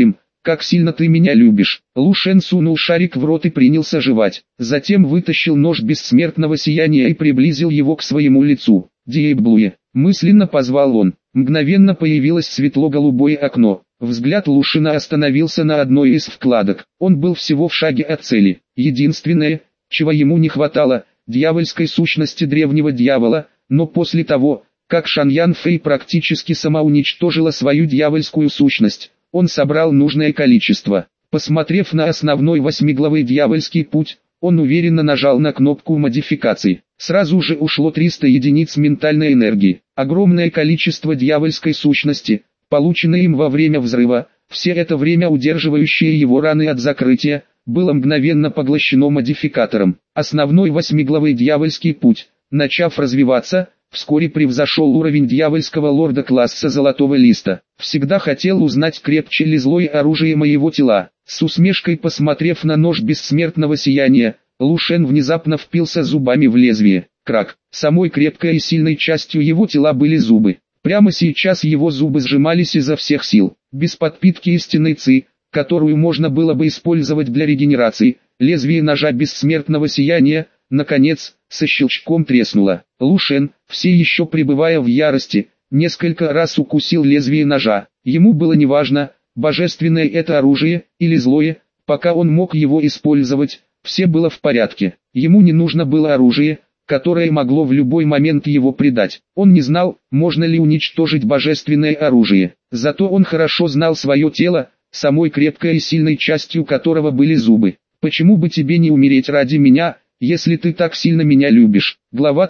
как сильно ты меня любишь». Лушен сунул шарик в рот и принялся жевать. Затем вытащил нож бессмертного сияния и приблизил его к своему лицу. «Диэблуе», мысленно позвал он. Мгновенно появилось светло-голубое окно. Взгляд Лушина остановился на одной из вкладок. Он был всего в шаге от цели. Единственное, чего ему не хватало, дьявольской сущности древнего дьявола, но после того, как Шаньян Фэй практически сама уничтожила свою дьявольскую сущность, он собрал нужное количество. Посмотрев на основной восьмиглавый дьявольский путь, он уверенно нажал на кнопку модификации. Сразу же ушло 300 единиц ментальной энергии. Огромное количество дьявольской сущности, полученное им во время взрыва, все это время удерживающее его раны от закрытия, было мгновенно поглощено модификатором. Основной восьмиглавый дьявольский путь, начав развиваться, вскоре превзошел уровень дьявольского лорда класса золотого листа. «Всегда хотел узнать, крепче ли злое оружие моего тела». С усмешкой посмотрев на нож бессмертного сияния, Лушен внезапно впился зубами в лезвие. Крак. Самой крепкой и сильной частью его тела были зубы. Прямо сейчас его зубы сжимались изо всех сил. Без подпитки истинной ци, которую можно было бы использовать для регенерации, лезвие ножа бессмертного сияния, наконец, со щелчком треснуло. Лушен, все еще пребывая в ярости, несколько раз укусил лезвие ножа. Ему было неважно, божественное это оружие или злое, пока он мог его использовать, все было в порядке. Ему не нужно было оружие, которое могло в любой момент его предать. Он не знал, можно ли уничтожить божественное оружие. Зато он хорошо знал свое тело, самой крепкой и сильной частью которого были зубы. «Почему бы тебе не умереть ради меня, если ты так сильно меня любишь?» Глава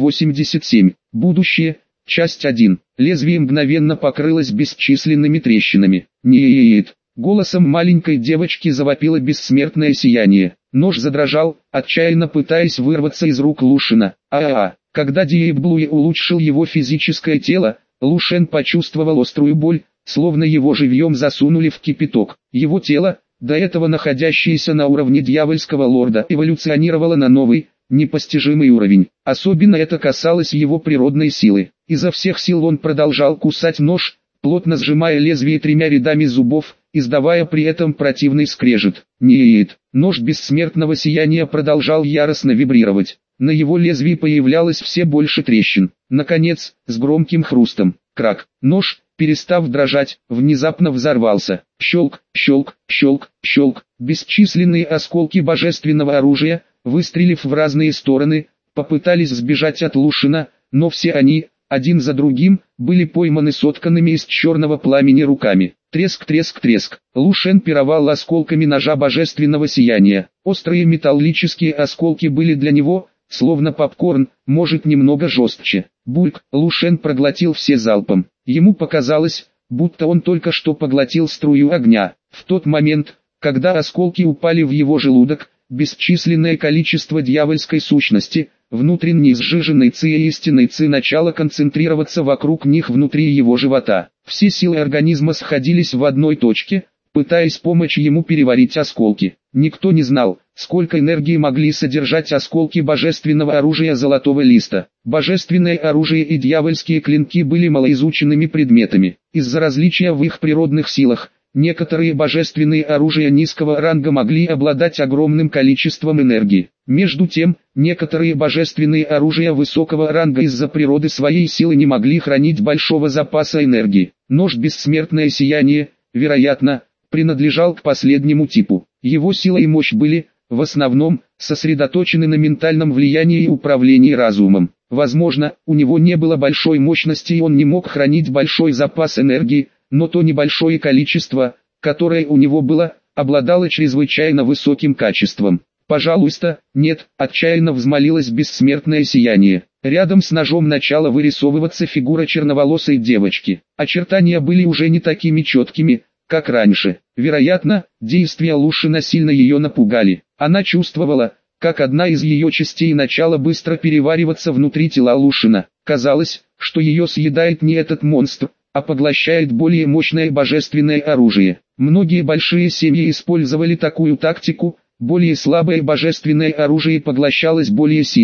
387. Будущее. Часть 1. Лезвие мгновенно покрылось бесчисленными трещинами. «Нет!» Голосом маленькой девочки завопило бессмертное сияние. Нож задрожал, отчаянно пытаясь вырваться из рук Лушина. Когда Диэблуе улучшил его физическое тело, Лушен почувствовал острую боль, словно его живьем засунули в кипяток. Его тело, до этого находящееся на уровне дьявольского лорда, эволюционировало на новый, непостижимый уровень. Особенно это касалось его природной силы. Изо всех сил он продолжал кусать нож, плотно сжимая лезвие 3 рядами зубов, издавая при этом противный скрежет. «Нет!» Нож бессмертного сияния продолжал яростно вибрировать. На его лезвии появлялось все больше трещин. Наконец, с громким хрустом, крак, нож, перестав дрожать, внезапно взорвался. Щелк, щелк, щелк, щелк. Бесчисленные осколки божественного оружия, выстрелив в разные стороны, попытались сбежать от Лушина, но все они, один за другим, были пойманы сотканными из черного пламени руками. Треск, треск, треск. Лушен пировал осколками ножа божественного сияния. Острые металлические осколки были для него, словно попкорн, может немного жестче. Бульк. Лушен проглотил все залпом. Ему показалось, будто он только что поглотил струю огня. В тот момент, когда осколки упали в его желудок, бесчисленное количество дьявольской сущности, внутренне сжиженной ци и истинной ци начало концентрироваться вокруг них внутри его живота. Все силы организма сходились в одной точке, пытаясь помочь ему переварить осколки. Никто не знал, сколько энергии могли содержать осколки божественного оружия золотого листа. Божественное оружие и дьявольские клинки были малоизученными предметами. Из-за различия в их природных силах, некоторые божественные оружия низкого ранга могли обладать огромным количеством энергии. Между тем, некоторые божественные оружия высокого ранга из-за природы своей силы не могли хранить большого запаса энергии. Нож бессмертное сияние, вероятно, принадлежал к последнему типу. Его сила и мощь были, в основном, сосредоточены на ментальном влиянии и управлении разумом. Возможно, у него не было большой мощности и он не мог хранить большой запас энергии, но то небольшое количество, которое у него было, обладало чрезвычайно высоким качеством. «Пожалуйста, нет», — отчаянно взмолилось бессмертное сияние. Рядом с ножом начала вырисовываться фигура черноволосой девочки. Очертания были уже не такими четкими, как раньше. Вероятно, действия Лушина сильно ее напугали. Она чувствовала, как одна из ее частей начала быстро перевариваться внутри тела Лушина. Казалось, что ее съедает не этот монстр, а поглощает более мощное божественное оружие. Многие большие семьи использовали такую тактику, более слабое божественное оружие поглощалось более сильным.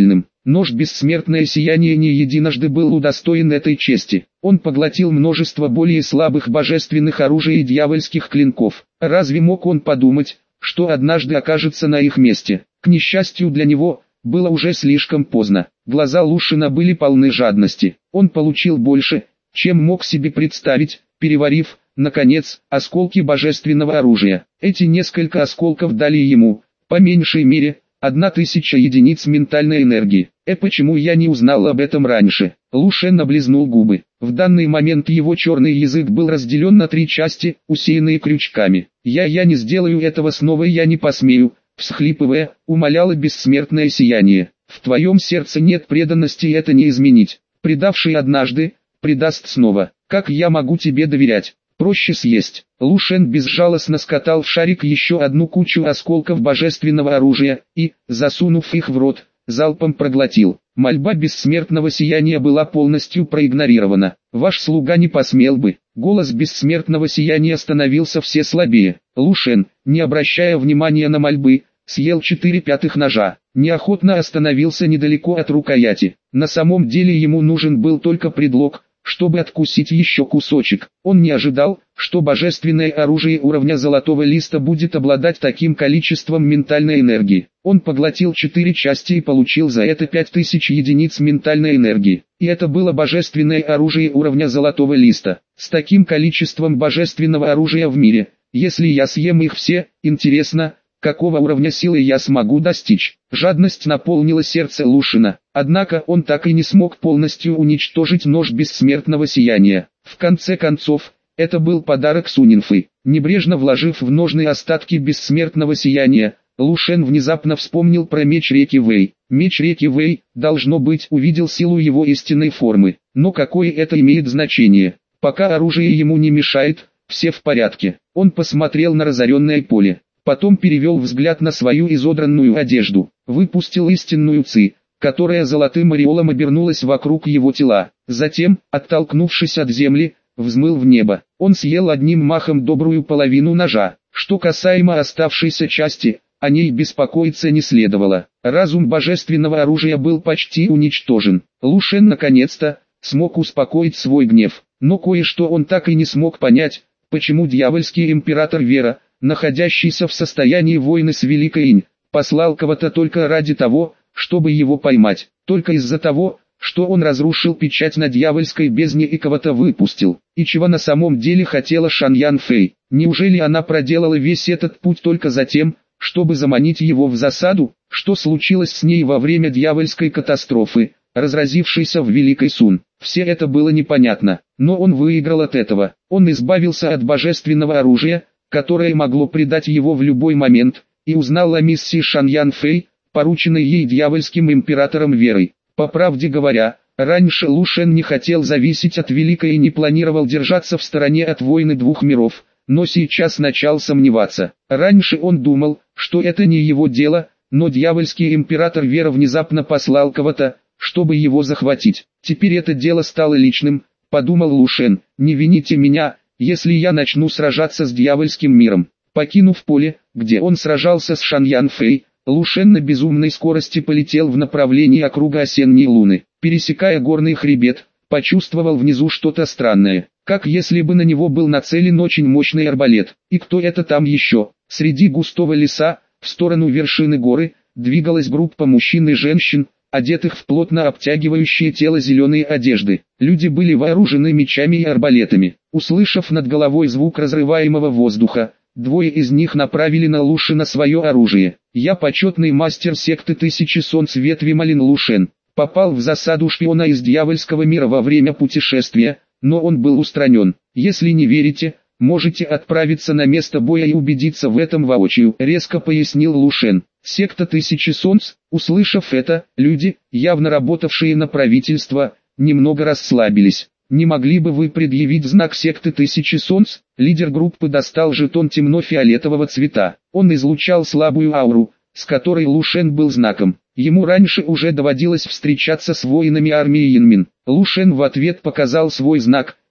Нож бессмертное сияние не единожды был удостоен этой чести. Он поглотил множество более слабых божественных оружий и дьявольских клинков. Разве мог он подумать, что однажды окажется на их месте? К несчастью для него, было уже слишком поздно. Глаза Лушина были полны жадности. Он получил больше, чем мог себе представить, переварив, наконец, осколки божественного оружия. Эти несколько осколков дали ему, по меньшей мере, 1000 единиц ментальной энергии. Почему я не узнал об этом раньше? Лушен облизнул губы. В данный момент его черный язык был разделен на 3 части, усеянные крючками. Я не сделаю этого снова, я не посмею, всхлипывая, умоляло бессмертное сияние. В твоем сердце нет преданности, это не изменить. Предавший однажды, предаст снова. Как я могу тебе доверять? Проще съесть. Лушен безжалостно скатал в шарик еще одну кучу осколков божественного оружия и, засунув их в рот, залпом проглотил. Мольба бессмертного сияния была полностью проигнорирована. Ваш слуга не посмел бы. Голос бессмертного сияния становился все слабее. Лушен, не обращая внимания на мольбы, съел 4/5 ножа. Неохотно остановился недалеко от рукояти. На самом деле ему нужен был только предлог, чтобы откусить еще кусочек. Он не ожидал, что божественное оружие уровня золотого листа будет обладать таким количеством ментальной энергии. Он поглотил 4 части и получил за это 5000 единиц ментальной энергии. И это было божественное оружие уровня золотого листа. С таким количеством божественного оружия в мире, если я съем их все, интересно, какого уровня силы я смогу достичь? Жадность наполнила сердце Лушина, однако он так и не смог полностью уничтожить нож бессмертного сияния. В конце концов, это был подарок Сунинфы. Небрежно вложив в ножны остатки бессмертного сияния, Лушен внезапно вспомнил про меч реки Вэй. Меч реки Вэй, должно быть, увидел силу его истинной формы. Но какое это имеет значение? Пока оружие ему не мешает, все в порядке. Он посмотрел на разоренное поле. Потом перевел взгляд на свою изодранную одежду, выпустил истинную ци, которая золотым ореолом обернулась вокруг его тела. Затем, оттолкнувшись от земли, взмыл в небо. Он съел одним махом добрую половину ножа. Что касаемо оставшейся части, о ней беспокоиться не следовало. Разум божественного оружия был почти уничтожен. Лушен наконец-то смог успокоить свой гнев. Но кое-что он так и не смог понять, почему дьявольский император Вера, находящийся в состоянии войны с Великой Инь, послал кого-то только ради того, чтобы его поймать, только из-за того, что он разрушил печать на дьявольской бездне и кого-то выпустил. И чего на самом деле хотела Шаньян Фэй? Неужели она проделала весь этот путь только за тем, чтобы заманить его в засаду? Что случилось с ней во время дьявольской катастрофы, разразившейся в Великой Сун? Все это было непонятно, но он выиграл от этого. Он избавился от божественного оружия, которое могло предать его в любой момент, и узнал о миссии Шаньян Фэй, порученной ей дьявольским императором Верой. По правде говоря, раньше Лушен не хотел зависеть от Великой и не планировал держаться в стороне от войны двух миров, но сейчас начал сомневаться. Раньше он думал, что это не его дело, но дьявольский император Вера внезапно послал кого-то, чтобы его захватить. Теперь это дело стало личным, подумал Лушен. Не вините меня, если я начну сражаться с дьявольским миром. Покинув поле, где он сражался с Шаньян Фэй, Лушен на безумной скорости полетел в направлении округа осенней луны. Пересекая горный хребет, почувствовал внизу что-то странное, как если бы на него был нацелен очень мощный арбалет. И кто это там еще? Среди густого леса, в сторону вершины горы, двигалась группа мужчин и женщин, одетых в плотно обтягивающие тело зеленые одежды. Люди были вооружены мечами и арбалетами. Услышав над головой звук разрываемого воздуха, двое из них направили на Лушена свое оружие. «Я почетный мастер секты Тысячи Солнц ветви Малин Лушен. Попал в засаду шпиона из дьявольского мира во время путешествия, но он был устранен. Если не верите, можете отправиться на место боя и убедиться в этом воочию», резко пояснил Лушен. Секта Тысячи Солнц, услышав это, люди, явно работавшие на правительство, немного расслабились. «Не могли бы вы предъявить знак секты Тысячи Солнц?» Лидер группы достал жетон темно-фиолетового цвета. Он излучал слабую ауру, с которой Лушен был знаком. Ему раньше уже доводилось встречаться с воинами армии Янмин. Лушен в ответ показал свой знак,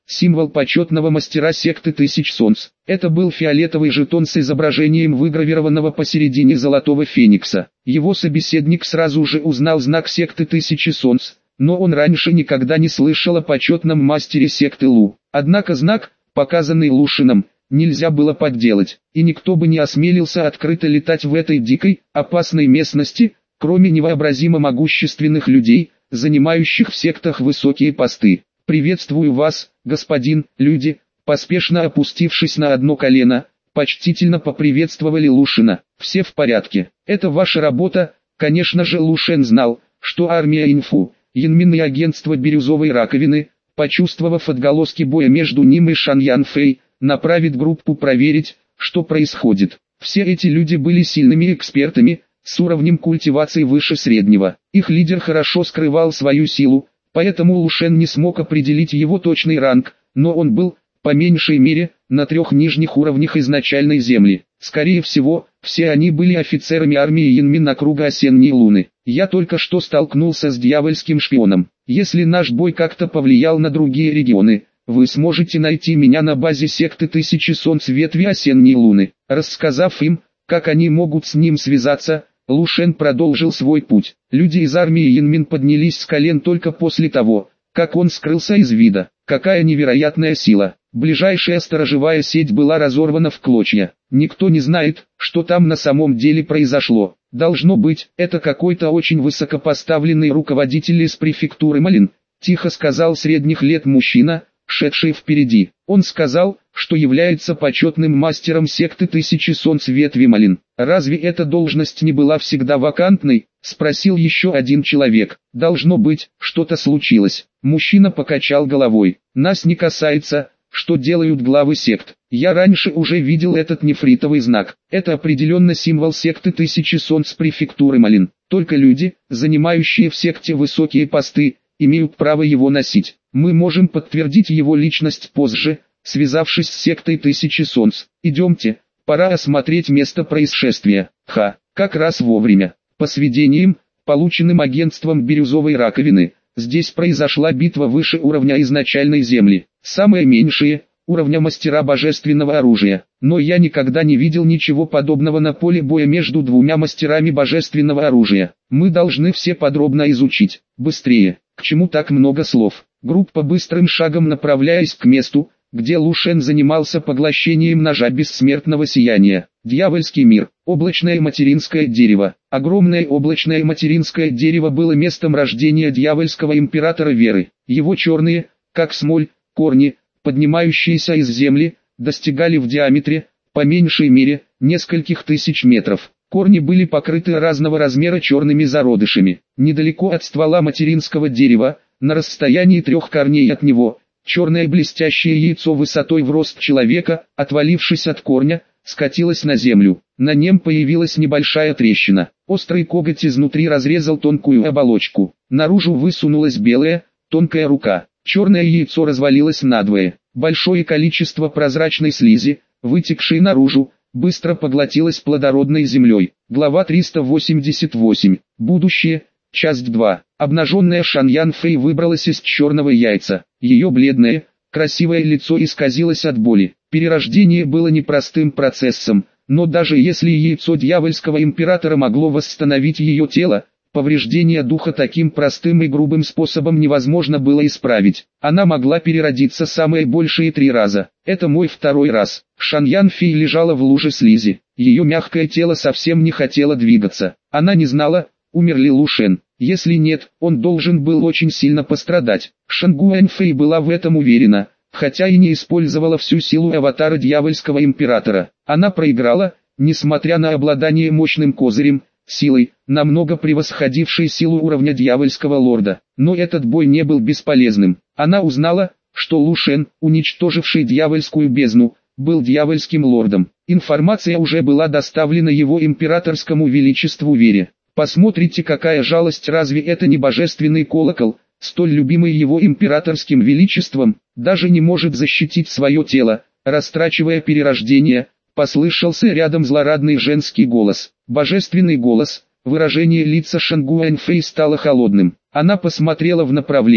символ почетного мастера секты Тысяч Солнц. Это был фиолетовый жетон с изображением выгравированного посередине золотого феникса. Его собеседник сразу же узнал знак секты Тысячи Солнц, но он раньше никогда не слышал о почетном мастере секты Лу. Однако знак, показанный Лушином, нельзя было подделать, и никто бы не осмелился открыто летать в этой дикой, опасной местности, кроме невообразимо могущественных людей, занимающих в сектах высокие посты. «Приветствую вас, господин, люди», поспешно опустившись на одно колено, почтительно поприветствовали Лушина. «Все в порядке. Это ваша работа». Конечно же, Лушен знал, что армия Инфу, Янмин и агентство Бирюзовой Раковины, почувствовав отголоски боя между ним и Шаньян Фэй, направит группу проверить, что происходит. Все эти люди были сильными экспертами, с уровнем культивации выше среднего. Их лидер хорошо скрывал свою силу, поэтому Лушен не смог определить его точный ранг, но он был, по меньшей мере, на 3 нижних уровнях изначальной земли. Скорее всего, все они были офицерами армии Янмин округа Осенней Луны. Я только что столкнулся с дьявольским шпионом. Если наш бой как-то повлиял на другие регионы, вы сможете найти меня на базе секты Тысячи Солнц ветви Осенней Луны. Рассказав им, как они могут с ним связаться, Лушен продолжил свой путь. Люди из армии Янмин поднялись с колен только после того, как он скрылся из вида. Какая невероятная сила! Ближайшая сторожевая сеть была разорвана в клочья. Никто не знает, что там на самом деле произошло. Должно быть, это какой-то очень высокопоставленный руководитель из префектуры Малин, тихо сказал средних лет мужчина, шедший впереди. Он сказал, что является почетным мастером секты Тысячи Солнц ветви Малин. «Разве эта должность не была всегда вакантной?» — спросил еще один человек. «Должно быть, что-то случилось». Мужчина покачал головой. «Нас не касается, что делают главы сект. Я раньше уже видел этот нефритовый знак. Это определенно символ секты Тысячи Солнц префектуры Малин. Только люди, занимающие в секте высокие посты, имеют право его носить. Мы можем подтвердить его личность позже, связавшись с сектой Тысячи Солнц. Идемте, пора осмотреть место происшествия». Как раз вовремя. По сведениям, полученным агентством Бирюзовой Раковины, здесь произошла битва выше уровня изначальной земли. Самые меньшие – уровня мастера божественного оружия. Но я никогда не видел ничего подобного на поле боя между двумя мастерами божественного оружия. Мы должны все подробно изучить. Быстрее. К чему так много слов? Группа быстрым шагом направляясь к месту, где Лушен занимался поглощением ножа бессмертного сияния. Дьявольский мир. Облачное материнское дерево. Огромное облачное материнское дерево было местом рождения дьявольского императора веры. Его черные, как смоль, корни, поднимающиеся из земли, достигали в диаметре, по меньшей мере, нескольких тысяч метров. Корни были покрыты разного размера черными зародышами. Недалеко от ствола материнского дерева, на расстоянии 3 корней от него, черное блестящее яйцо высотой в рост человека, отвалившись от корня, скатилось на землю. На нем появилась небольшая трещина. Острый коготь изнутри разрезал тонкую оболочку. Наружу высунулась белая, тонкая рука. Черное яйцо развалилось надвое. Большое количество прозрачной слизи, вытекшей наружу, быстро поглотилось плодородной землей. Глава 388. Будущее. Часть 2. Обнаженная Шаньян Фэй выбралась из черного яйца. Ее бледное, красивое лицо исказилось от боли. Перерождение было непростым процессом, но даже если яйцо дьявольского императора могло восстановить ее тело, повреждение духа таким простым и грубым способом невозможно было исправить. Она могла переродиться самые большие 3 раза. Это мой 2-й раз. Шаньян Фэй лежала в луже слизи. Ее мягкое тело совсем не хотело двигаться. Она не знала, умер ли Лушен. Если нет, он должен был очень сильно пострадать. Шангуань Фэй была в этом уверена, хотя и не использовала всю силу аватара дьявольского императора. Она проиграла, несмотря на обладание мощным козырем, силой, намного превосходившей силу уровня дьявольского лорда. Но этот бой не был бесполезным. Она узнала, что Лушен, уничтоживший дьявольскую бездну, был дьявольским лордом. Информация уже была доставлена его императорскому величеству Вере. Посмотрите, какая жалость, разве это не божественный колокол, столь любимый его императорским величеством, даже не может защитить свое тело, растрачивая перерождение. Послышался рядом злорадный женский голос. Божественный голос. Выражение лица Шангуань Фэй стало холодным. Она посмотрела в направлении,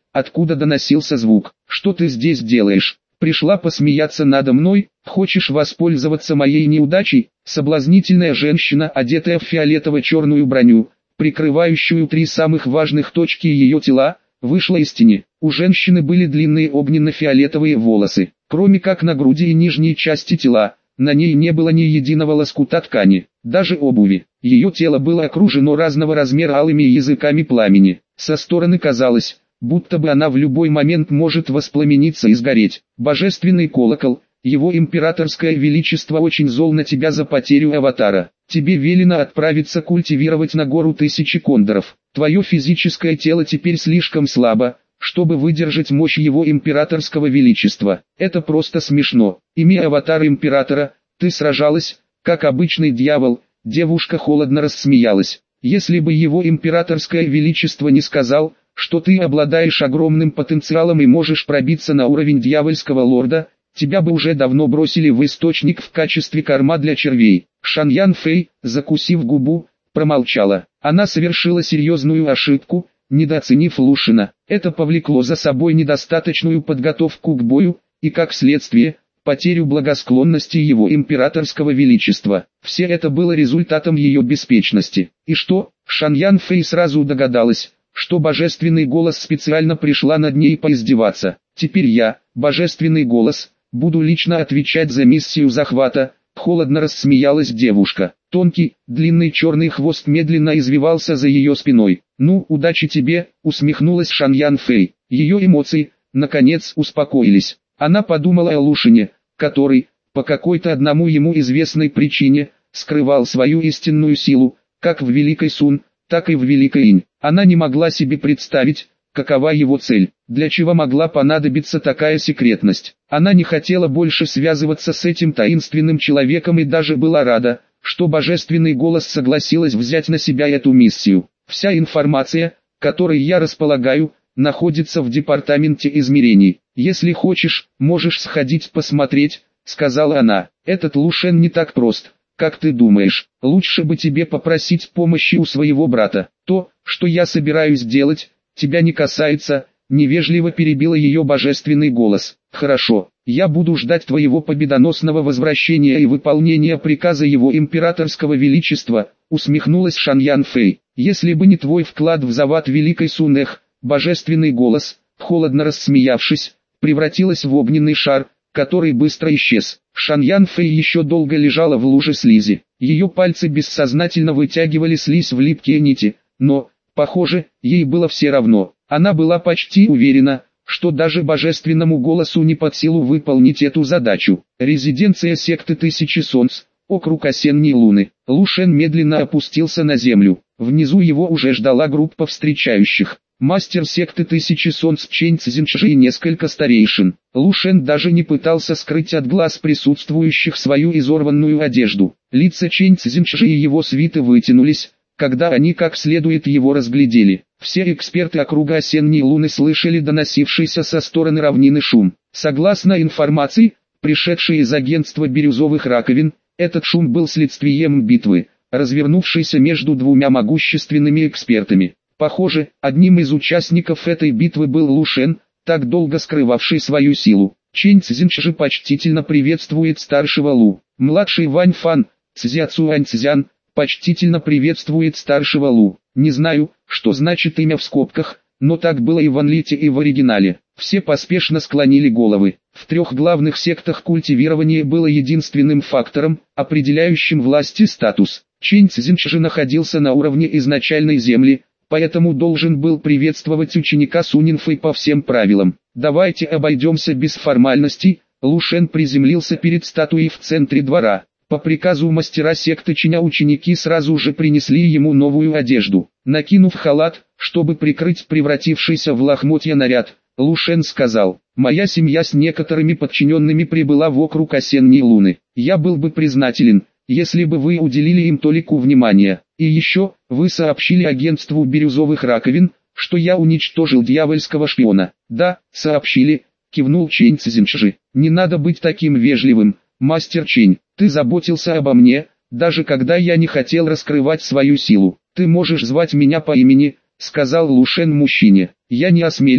откуда доносился звук. «Что ты здесь делаешь? Пришла посмеяться надо мной? Хочешь воспользоваться моей неудачей?» Соблазнительная женщина, одетая в фиолетово-черную броню, прикрывающую 3 самых важных точки ее тела, вышла из тени. У женщины были длинные огненно-фиолетовые волосы, кроме как на груди и нижней части тела. На ней не было ни единого лоскута ткани, даже обуви. Ее тело было окружено разного размера алыми языками пламени. Со стороны казалось, будто бы она в любой момент может воспламениться и сгореть. Божественный колокол, его императорское величество очень зол на тебя за потерю аватара. Тебе велено отправиться культивировать на гору 1000 кондоров. Твое физическое тело теперь слишком слабо, чтобы выдержать мощь его императорского величества. Это просто смешно. Имея аватар императора, ты сражалась, как обычный дьявол. Девушка холодно рассмеялась. Если бы его императорское величество не сказал, что ты обладаешь огромным потенциалом и можешь пробиться на уровень дьявольского лорда, тебя бы уже давно бросили в источник в качестве корма для червей. Шаньян Фэй, закусив губу, промолчала. Она совершила серьезную ошибку, недооценив Лушина. Это повлекло за собой недостаточную подготовку к бою, и как следствие, потерю благосклонности его императорского величества. Все это было результатом ее беспечности. И что? Шаньян Фэй сразу догадалась, что божественный голос специально пришла над ней поиздеваться. Теперь я, божественный голос, буду лично отвечать за миссию захвата. Холодно рассмеялась девушка. Тонкий, длинный черный хвост медленно извивался за ее спиной. «Ну, удачи тебе», усмехнулась Шаньян Фэй. Ее эмоции, наконец, успокоились. Она подумала о Лушине, который, по какой-то одному ему известной причине, скрывал свою истинную силу, как в Великой Сун, так и в Великой Инь. Она не могла себе представить, какова его цель, для чего могла понадобиться такая секретность. Она не хотела больше связываться с этим таинственным человеком и даже была рада, что божественный голос согласилась взять на себя эту миссию. Вся информация, которой я располагаю, находится в департаменте измерений. Если хочешь, можешь сходить посмотреть, сказала она. Этот Лушен не так прост, как ты думаешь. Лучше бы тебе попросить помощи у своего брата. То, что я собираюсь делать, тебя не касается, невежливо перебила ее божественный голос. Хорошо, я буду ждать твоего победоносного возвращения и выполнения приказа его императорского величества, усмехнулась Шаньян Фэй. Если бы не твой вклад в зават Великой Сунэх, божественный голос, холодно рассмеявшись, превратилась в огненный шар, который быстро исчез. Шаньян Фэй еще долго лежала в луже слизи. Ее пальцы бессознательно вытягивали слизь в липкие нити, но, похоже, ей было все равно. Она была почти уверена, что даже божественному голосу не под силу выполнить эту задачу. Резиденция секты Тысячи Солнц, округ Осенней Луны. Лушен медленно опустился на землю. Внизу его уже ждала группа встречающих. Мастер секты Тысячи Солнц Чэнь Цзиньши и несколько старейшин. Лушен даже не пытался скрыть от глаз присутствующих свою изорванную одежду. Лица Чэнь Цзиньши и его свиты вытянулись, когда они как следует его разглядели. Все эксперты округа Осенней Луны слышали доносившийся со стороны равнины шум. Согласно информации, пришедшей из агентства бирюзовых раковин, этот шум был следствием битвы, развернувшейся между двумя могущественными экспертами. Похоже, одним из участников этой битвы был Лушен, так долго скрывавший свою силу. Чэнь Цзиньши почтительно приветствует старшего Лу. Младший Вань Фан, Цзя Цуань Цзян, почтительно приветствует старшего Лу. Не знаю, что значит имя в скобках, но так было и в анлите, и в оригинале. Все поспешно склонили головы. В 3 главных сектах культивирование было единственным фактором, определяющим власть и статус. Чэнь Цзиньши находился на уровне изначальной земли, поэтому должен был приветствовать ученика Сунинфэй по всем правилам. Давайте обойдемся без формальностей. Лушен приземлился перед статуей в центре двора. По приказу мастера секты Чиня ученики сразу же принесли ему новую одежду. Накинув халат, чтобы прикрыть превратившийся в лохмотья наряд, Лушен сказал: «Моя семья с некоторыми подчиненными прибыла в округ Осенней Луны. Я был бы признателен, если бы вы уделили им толику внимания. И еще, вы сообщили агентству бирюзовых раковин, что я уничтожил дьявольского шпиона». «Да, сообщили», кивнул Чэнь Цзиньши. «Не надо быть таким вежливым, мастер Чэнь. Ты заботился обо мне, даже когда я не хотел раскрывать свою силу. Ты можешь звать меня по имени», сказал Лушен мужчине. «Я не осмелюсь»,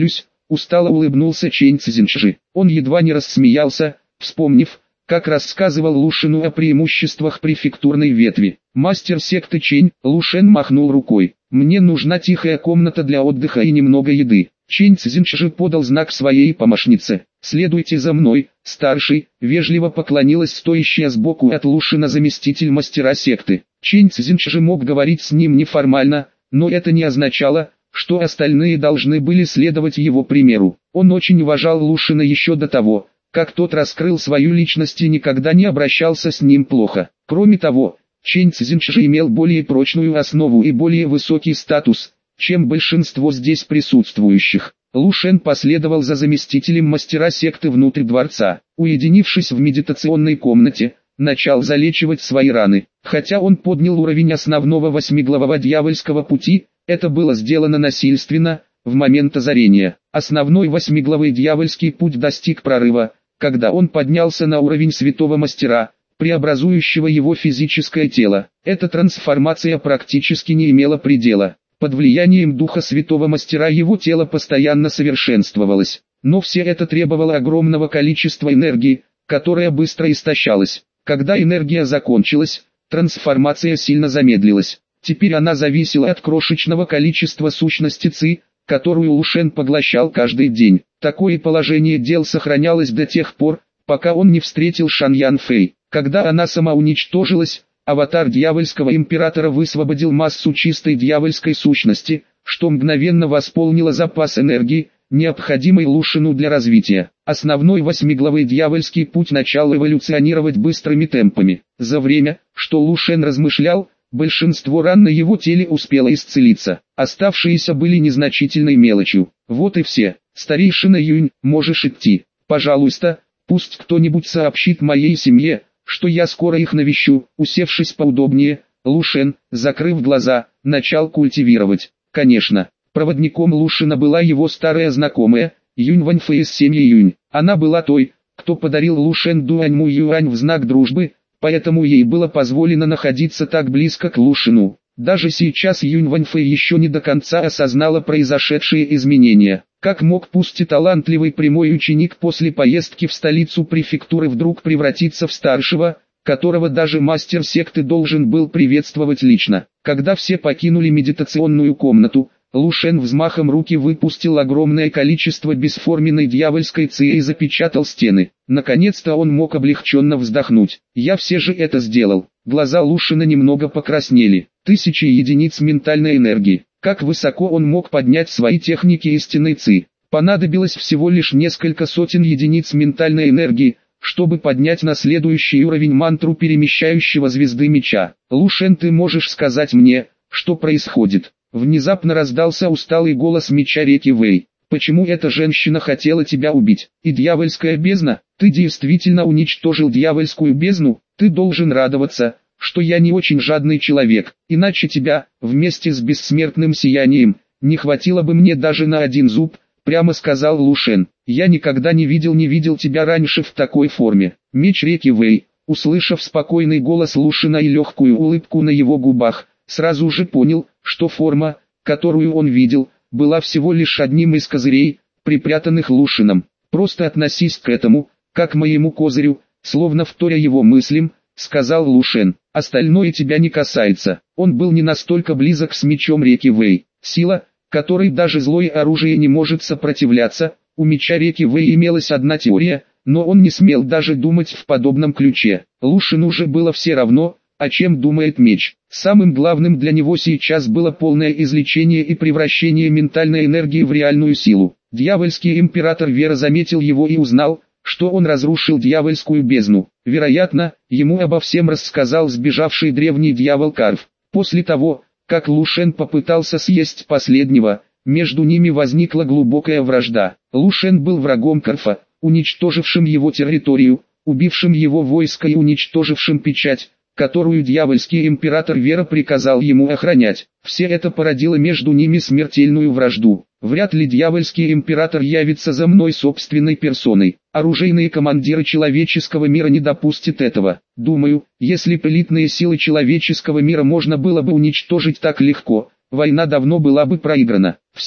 устало улыбнулся Чэнь Цзиньши. Он едва не рассмеялся, вспомнив, как рассказывал Лушину о преимуществах префектурной ветви. Мастер секты Чэнь, Лушен махнул рукой. «Мне нужна тихая комната для отдыха и немного еды». Чэнь Цзиньши подал знак своей помощнице. «Следуйте за мной, старший», вежливо поклонилась стоящая сбоку от Лушина заместитель мастера секты. Чэнь Цзиньши мог говорить с ним неформально, но это не означало, что остальные должны были следовать его примеру. Он очень уважал Лушина еще до того, как тот раскрыл свою личность и никогда не обращался с ним плохо. Кроме того, Чэнь Цзиньши имел более прочную основу и более высокий статус, чем большинство здесь присутствующих. Лушен последовал за заместителем мастера секты внутрь дворца. Уединившись в медитационной комнате, начал залечивать свои раны. Хотя он поднял уровень основного восьмиглавого дьявольского пути, это было сделано насильственно, в момент озарения. Основной восьмиглавый дьявольский путь достиг прорыва, когда он поднялся на уровень святого мастера, преобразующего его физическое тело. Эта трансформация практически не имела предела. Под влиянием духа святого мастера его тело постоянно совершенствовалось. Но все это требовало огромного количества энергии, которая быстро истощалась. Когда энергия закончилась, трансформация сильно замедлилась. Теперь она зависела от крошечного количества сущности Ци, которую Лушен поглощал каждый день. Такое положение дел сохранялось до тех пор, пока он не встретил Шаньян Фэй. Когда она самоуничтожилась, аватар дьявольского императора высвободил массу чистой дьявольской сущности, что мгновенно восполнило запас энергии, необходимый Лушину для развития. Основной восьмиглавый дьявольский путь начал эволюционировать быстрыми темпами. За время, что Лушен размышлял, большинство ран на его теле успело исцелиться. Оставшиеся были незначительной мелочью. Вот и все. Старейшина Юнь, можешь идти. Пожалуйста, пусть кто-нибудь сообщит моей семье, что я скоро их навещу. Усевшись поудобнее, Лушен, закрыв глаза, начал культивировать. Конечно, проводником Лушина была его старая знакомая, Юнь Ваньфэй из семьи Юнь. Она была той, кто подарил Лушен Дуаньму Юань в знак дружбы, поэтому ей было позволено находиться так близко к Лушину. Даже сейчас Юнь Ваньфэй еще не до конца осознала произошедшие изменения. Как мог пусть и талантливый прямой ученик после поездки в столицу префектуры вдруг превратиться в старшего, которого даже мастер секты должен был приветствовать лично? Когда все покинули медитационную комнату, Лушен взмахом руки выпустил огромное количество бесформенной дьявольской ци и запечатал стены. Наконец-то он мог облегченно вздохнуть. «Я все же это сделал». Глаза Лушина немного покраснели. 1000 единиц ментальной энергии. Как высоко он мог поднять свои техники истинной ци? Понадобилось всего лишь несколько сотен единиц ментальной энергии, чтобы поднять на следующий уровень мантру перемещающего звезды меча. «Лушен, ты можешь сказать мне, что происходит?» Внезапно раздался усталый голос меча реки Вэй. «Почему эта женщина хотела тебя убить? И дьявольская бездна? Ты действительно уничтожил дьявольскую бездну? Ты должен радоваться, что я не очень жадный человек, иначе тебя, вместе с бессмертным сиянием, не хватило бы мне даже на один зуб», прямо сказал Лушен. «Я никогда не видел тебя раньше в такой форме». Меч реки Вэй, услышав спокойный голос Лушена и легкую улыбку на его губах, сразу же понял, что форма, которую он видел, была всего лишь одним из козырей, припрятанных Лушином. «Просто относись к этому, как к моему козырю», словно вторя его мыслям, сказал Лушен. «Остальное тебя не касается». Он был не настолько близок с мечом реки Вэй. Сила, которой даже злое оружие не может сопротивляться, у меча реки Вэй имелась одна теория, но он не смел даже думать в подобном ключе. Лушину же было все равно, о чем думает меч. Самым главным для него сейчас было полное излечение и превращение ментальной энергии в реальную силу. Дьявольский император Вера заметил его и узнал, что он разрушил дьявольскую бездну. Вероятно, ему обо всем рассказал сбежавший древний дьявол Карф. После того, как Лушен попытался съесть последнего, между ними возникла глубокая вражда. Лушен был врагом Карфа, уничтожившим его территорию, убившим его войско и уничтожившим печать, которую дьявольский император Вера приказал ему охранять. Все это породило между ними смертельную вражду. Вряд ли дьявольский император явится за мной собственной персоной. Оружейные командиры человеческого мира не допустят этого. Думаю, если бы элитные силы человеческого мира можно было бы уничтожить так легко, война давно была бы проиграна. Все,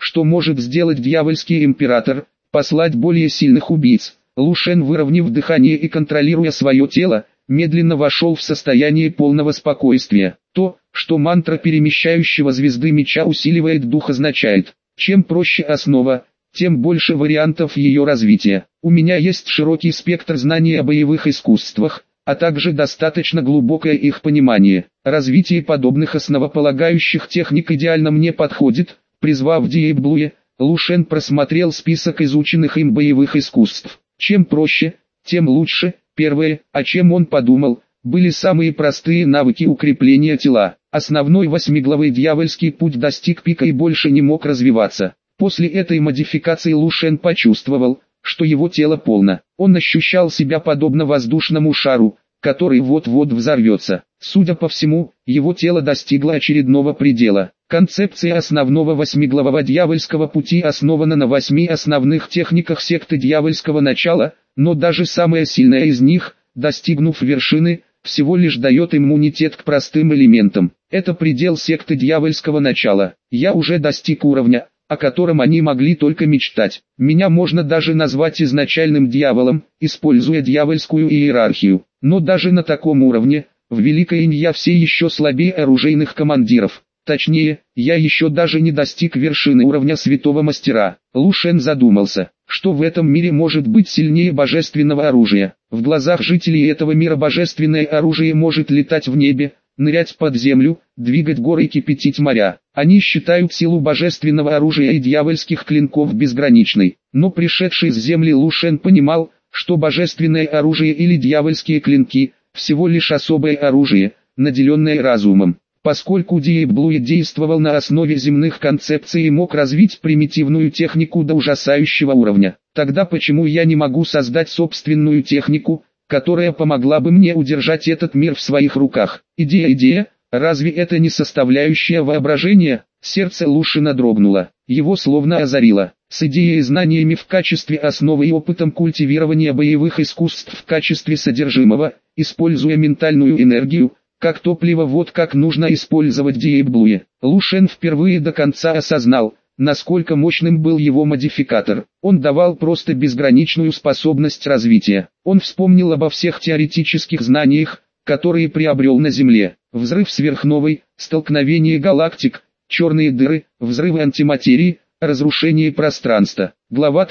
что может сделать дьявольский император, послать более сильных убийц. Лу Шен, выровняв дыхание и контролируя свое тело, медленно вошел в состояние полного спокойствия. То, что мантра перемещающего звезды меча усиливает дух, означает, чем проще основа, тем больше вариантов ее развития. У меня есть широкий спектр знаний о боевых искусствах, а также достаточно глубокое их понимание. Развитие подобных основополагающих техник идеально мне подходит. Призвав Диэб Блуя, Лу Шен просмотрел список изученных им боевых искусств. Чем проще, тем лучше. Первое, о чем он подумал, были самые простые навыки укрепления тела. Основной восьмиглавый дьявольский путь достиг пика и больше не мог развиваться. После этой модификации Лу Шен почувствовал, что его тело полно. Он ощущал себя подобно воздушному шару, который вот-вот взорвется. Судя по всему, его тело достигло очередного предела. Концепция основного восьмиглавого дьявольского пути основана на 8 основных техниках секты дьявольского начала, но даже самая сильная из них, достигнув вершины, всего лишь дает иммунитет к простым элементам. Это предел секты дьявольского начала. Я уже достиг уровня, о котором они могли только мечтать. Меня можно даже назвать изначальным дьяволом, используя дьявольскую иерархию. Но даже на таком уровне, в Великой Инь я все еще слабее оружейных командиров. Точнее, я еще даже не достиг вершины уровня святого мастера. Лу Шен задумался, что в этом мире может быть сильнее божественного оружия. В глазах жителей этого мира божественное оружие может летать в небе, нырять под землю, двигать горы и кипятить моря. Они считают силу божественного оружия и дьявольских клинков безграничной. Но пришедший с земли Лу Шен понимал, что божественное оружие или дьявольские клинки – всего лишь особое оружие, наделенное разумом. Поскольку Диэб Блуя действовал на основе земных концепций и мог развить примитивную технику до ужасающего уровня, тогда почему я не могу создать собственную технику, которая помогла бы мне удержать этот мир в своих руках? Идея, разве это не составляющая воображения? Сердце Лу Шена дрогнуло, его словно озарило. С идеей и знаниями в качестве основы и опытом культивирования боевых искусств в качестве содержимого, используя ментальную энергию, как топливо, вот как нужно использовать Диэб Блуя. Лу Шен впервые до конца осознал, насколько мощным был его модификатор. Он давал просто безграничную способность развития. Он вспомнил обо всех теоретических знаниях, которые приобрел на Земле. Взрыв сверхновой, столкновение галактик, черные дыры, взрывы антиматерии, разрушение пространства. Глава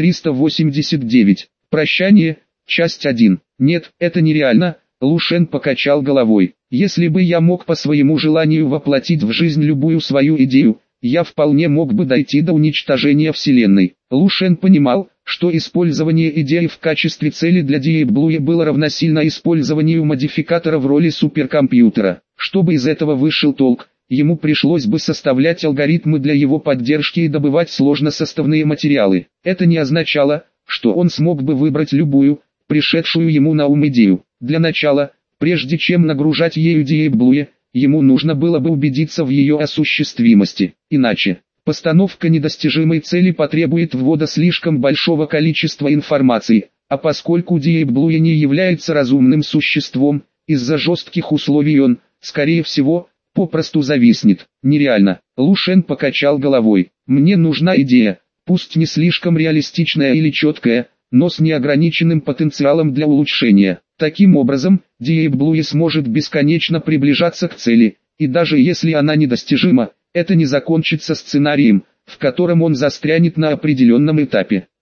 389. Прощание. Часть 1. Нет, это нереально. Лу Шен покачал головой. Если бы я мог по своему желанию воплотить в жизнь любую свою идею, я вполне мог бы дойти до уничтожения Вселенной. Лу Шен понимал, что использование идеи в качестве цели для Диэб Блуя было равносильно использованию модификатора в роли суперкомпьютера. Чтобы из этого вышел толк, ему пришлось бы составлять алгоритмы для его поддержки и добывать сложносоставные материалы. Это не означало, что он смог бы выбрать любую, пришедшую ему на ум идею. Для начала, прежде чем нагружать ею Диэб Блуя, ему нужно было бы убедиться в ее осуществимости. Иначе, постановка недостижимой цели потребует ввода слишком большого количества информации, а поскольку Диэб Блуя не является разумным существом, из-за жестких условий он, скорее всего, попросту зависнет. Нереально. Лу Шен покачал головой. Мне нужна идея, пусть не слишком реалистичная или четкая, но с неограниченным потенциалом для улучшения. Таким образом, Диэб Блуя сможет бесконечно приближаться к цели, и даже если она недостижима, это не закончится сценарием, в котором он застрянет на определенном этапе.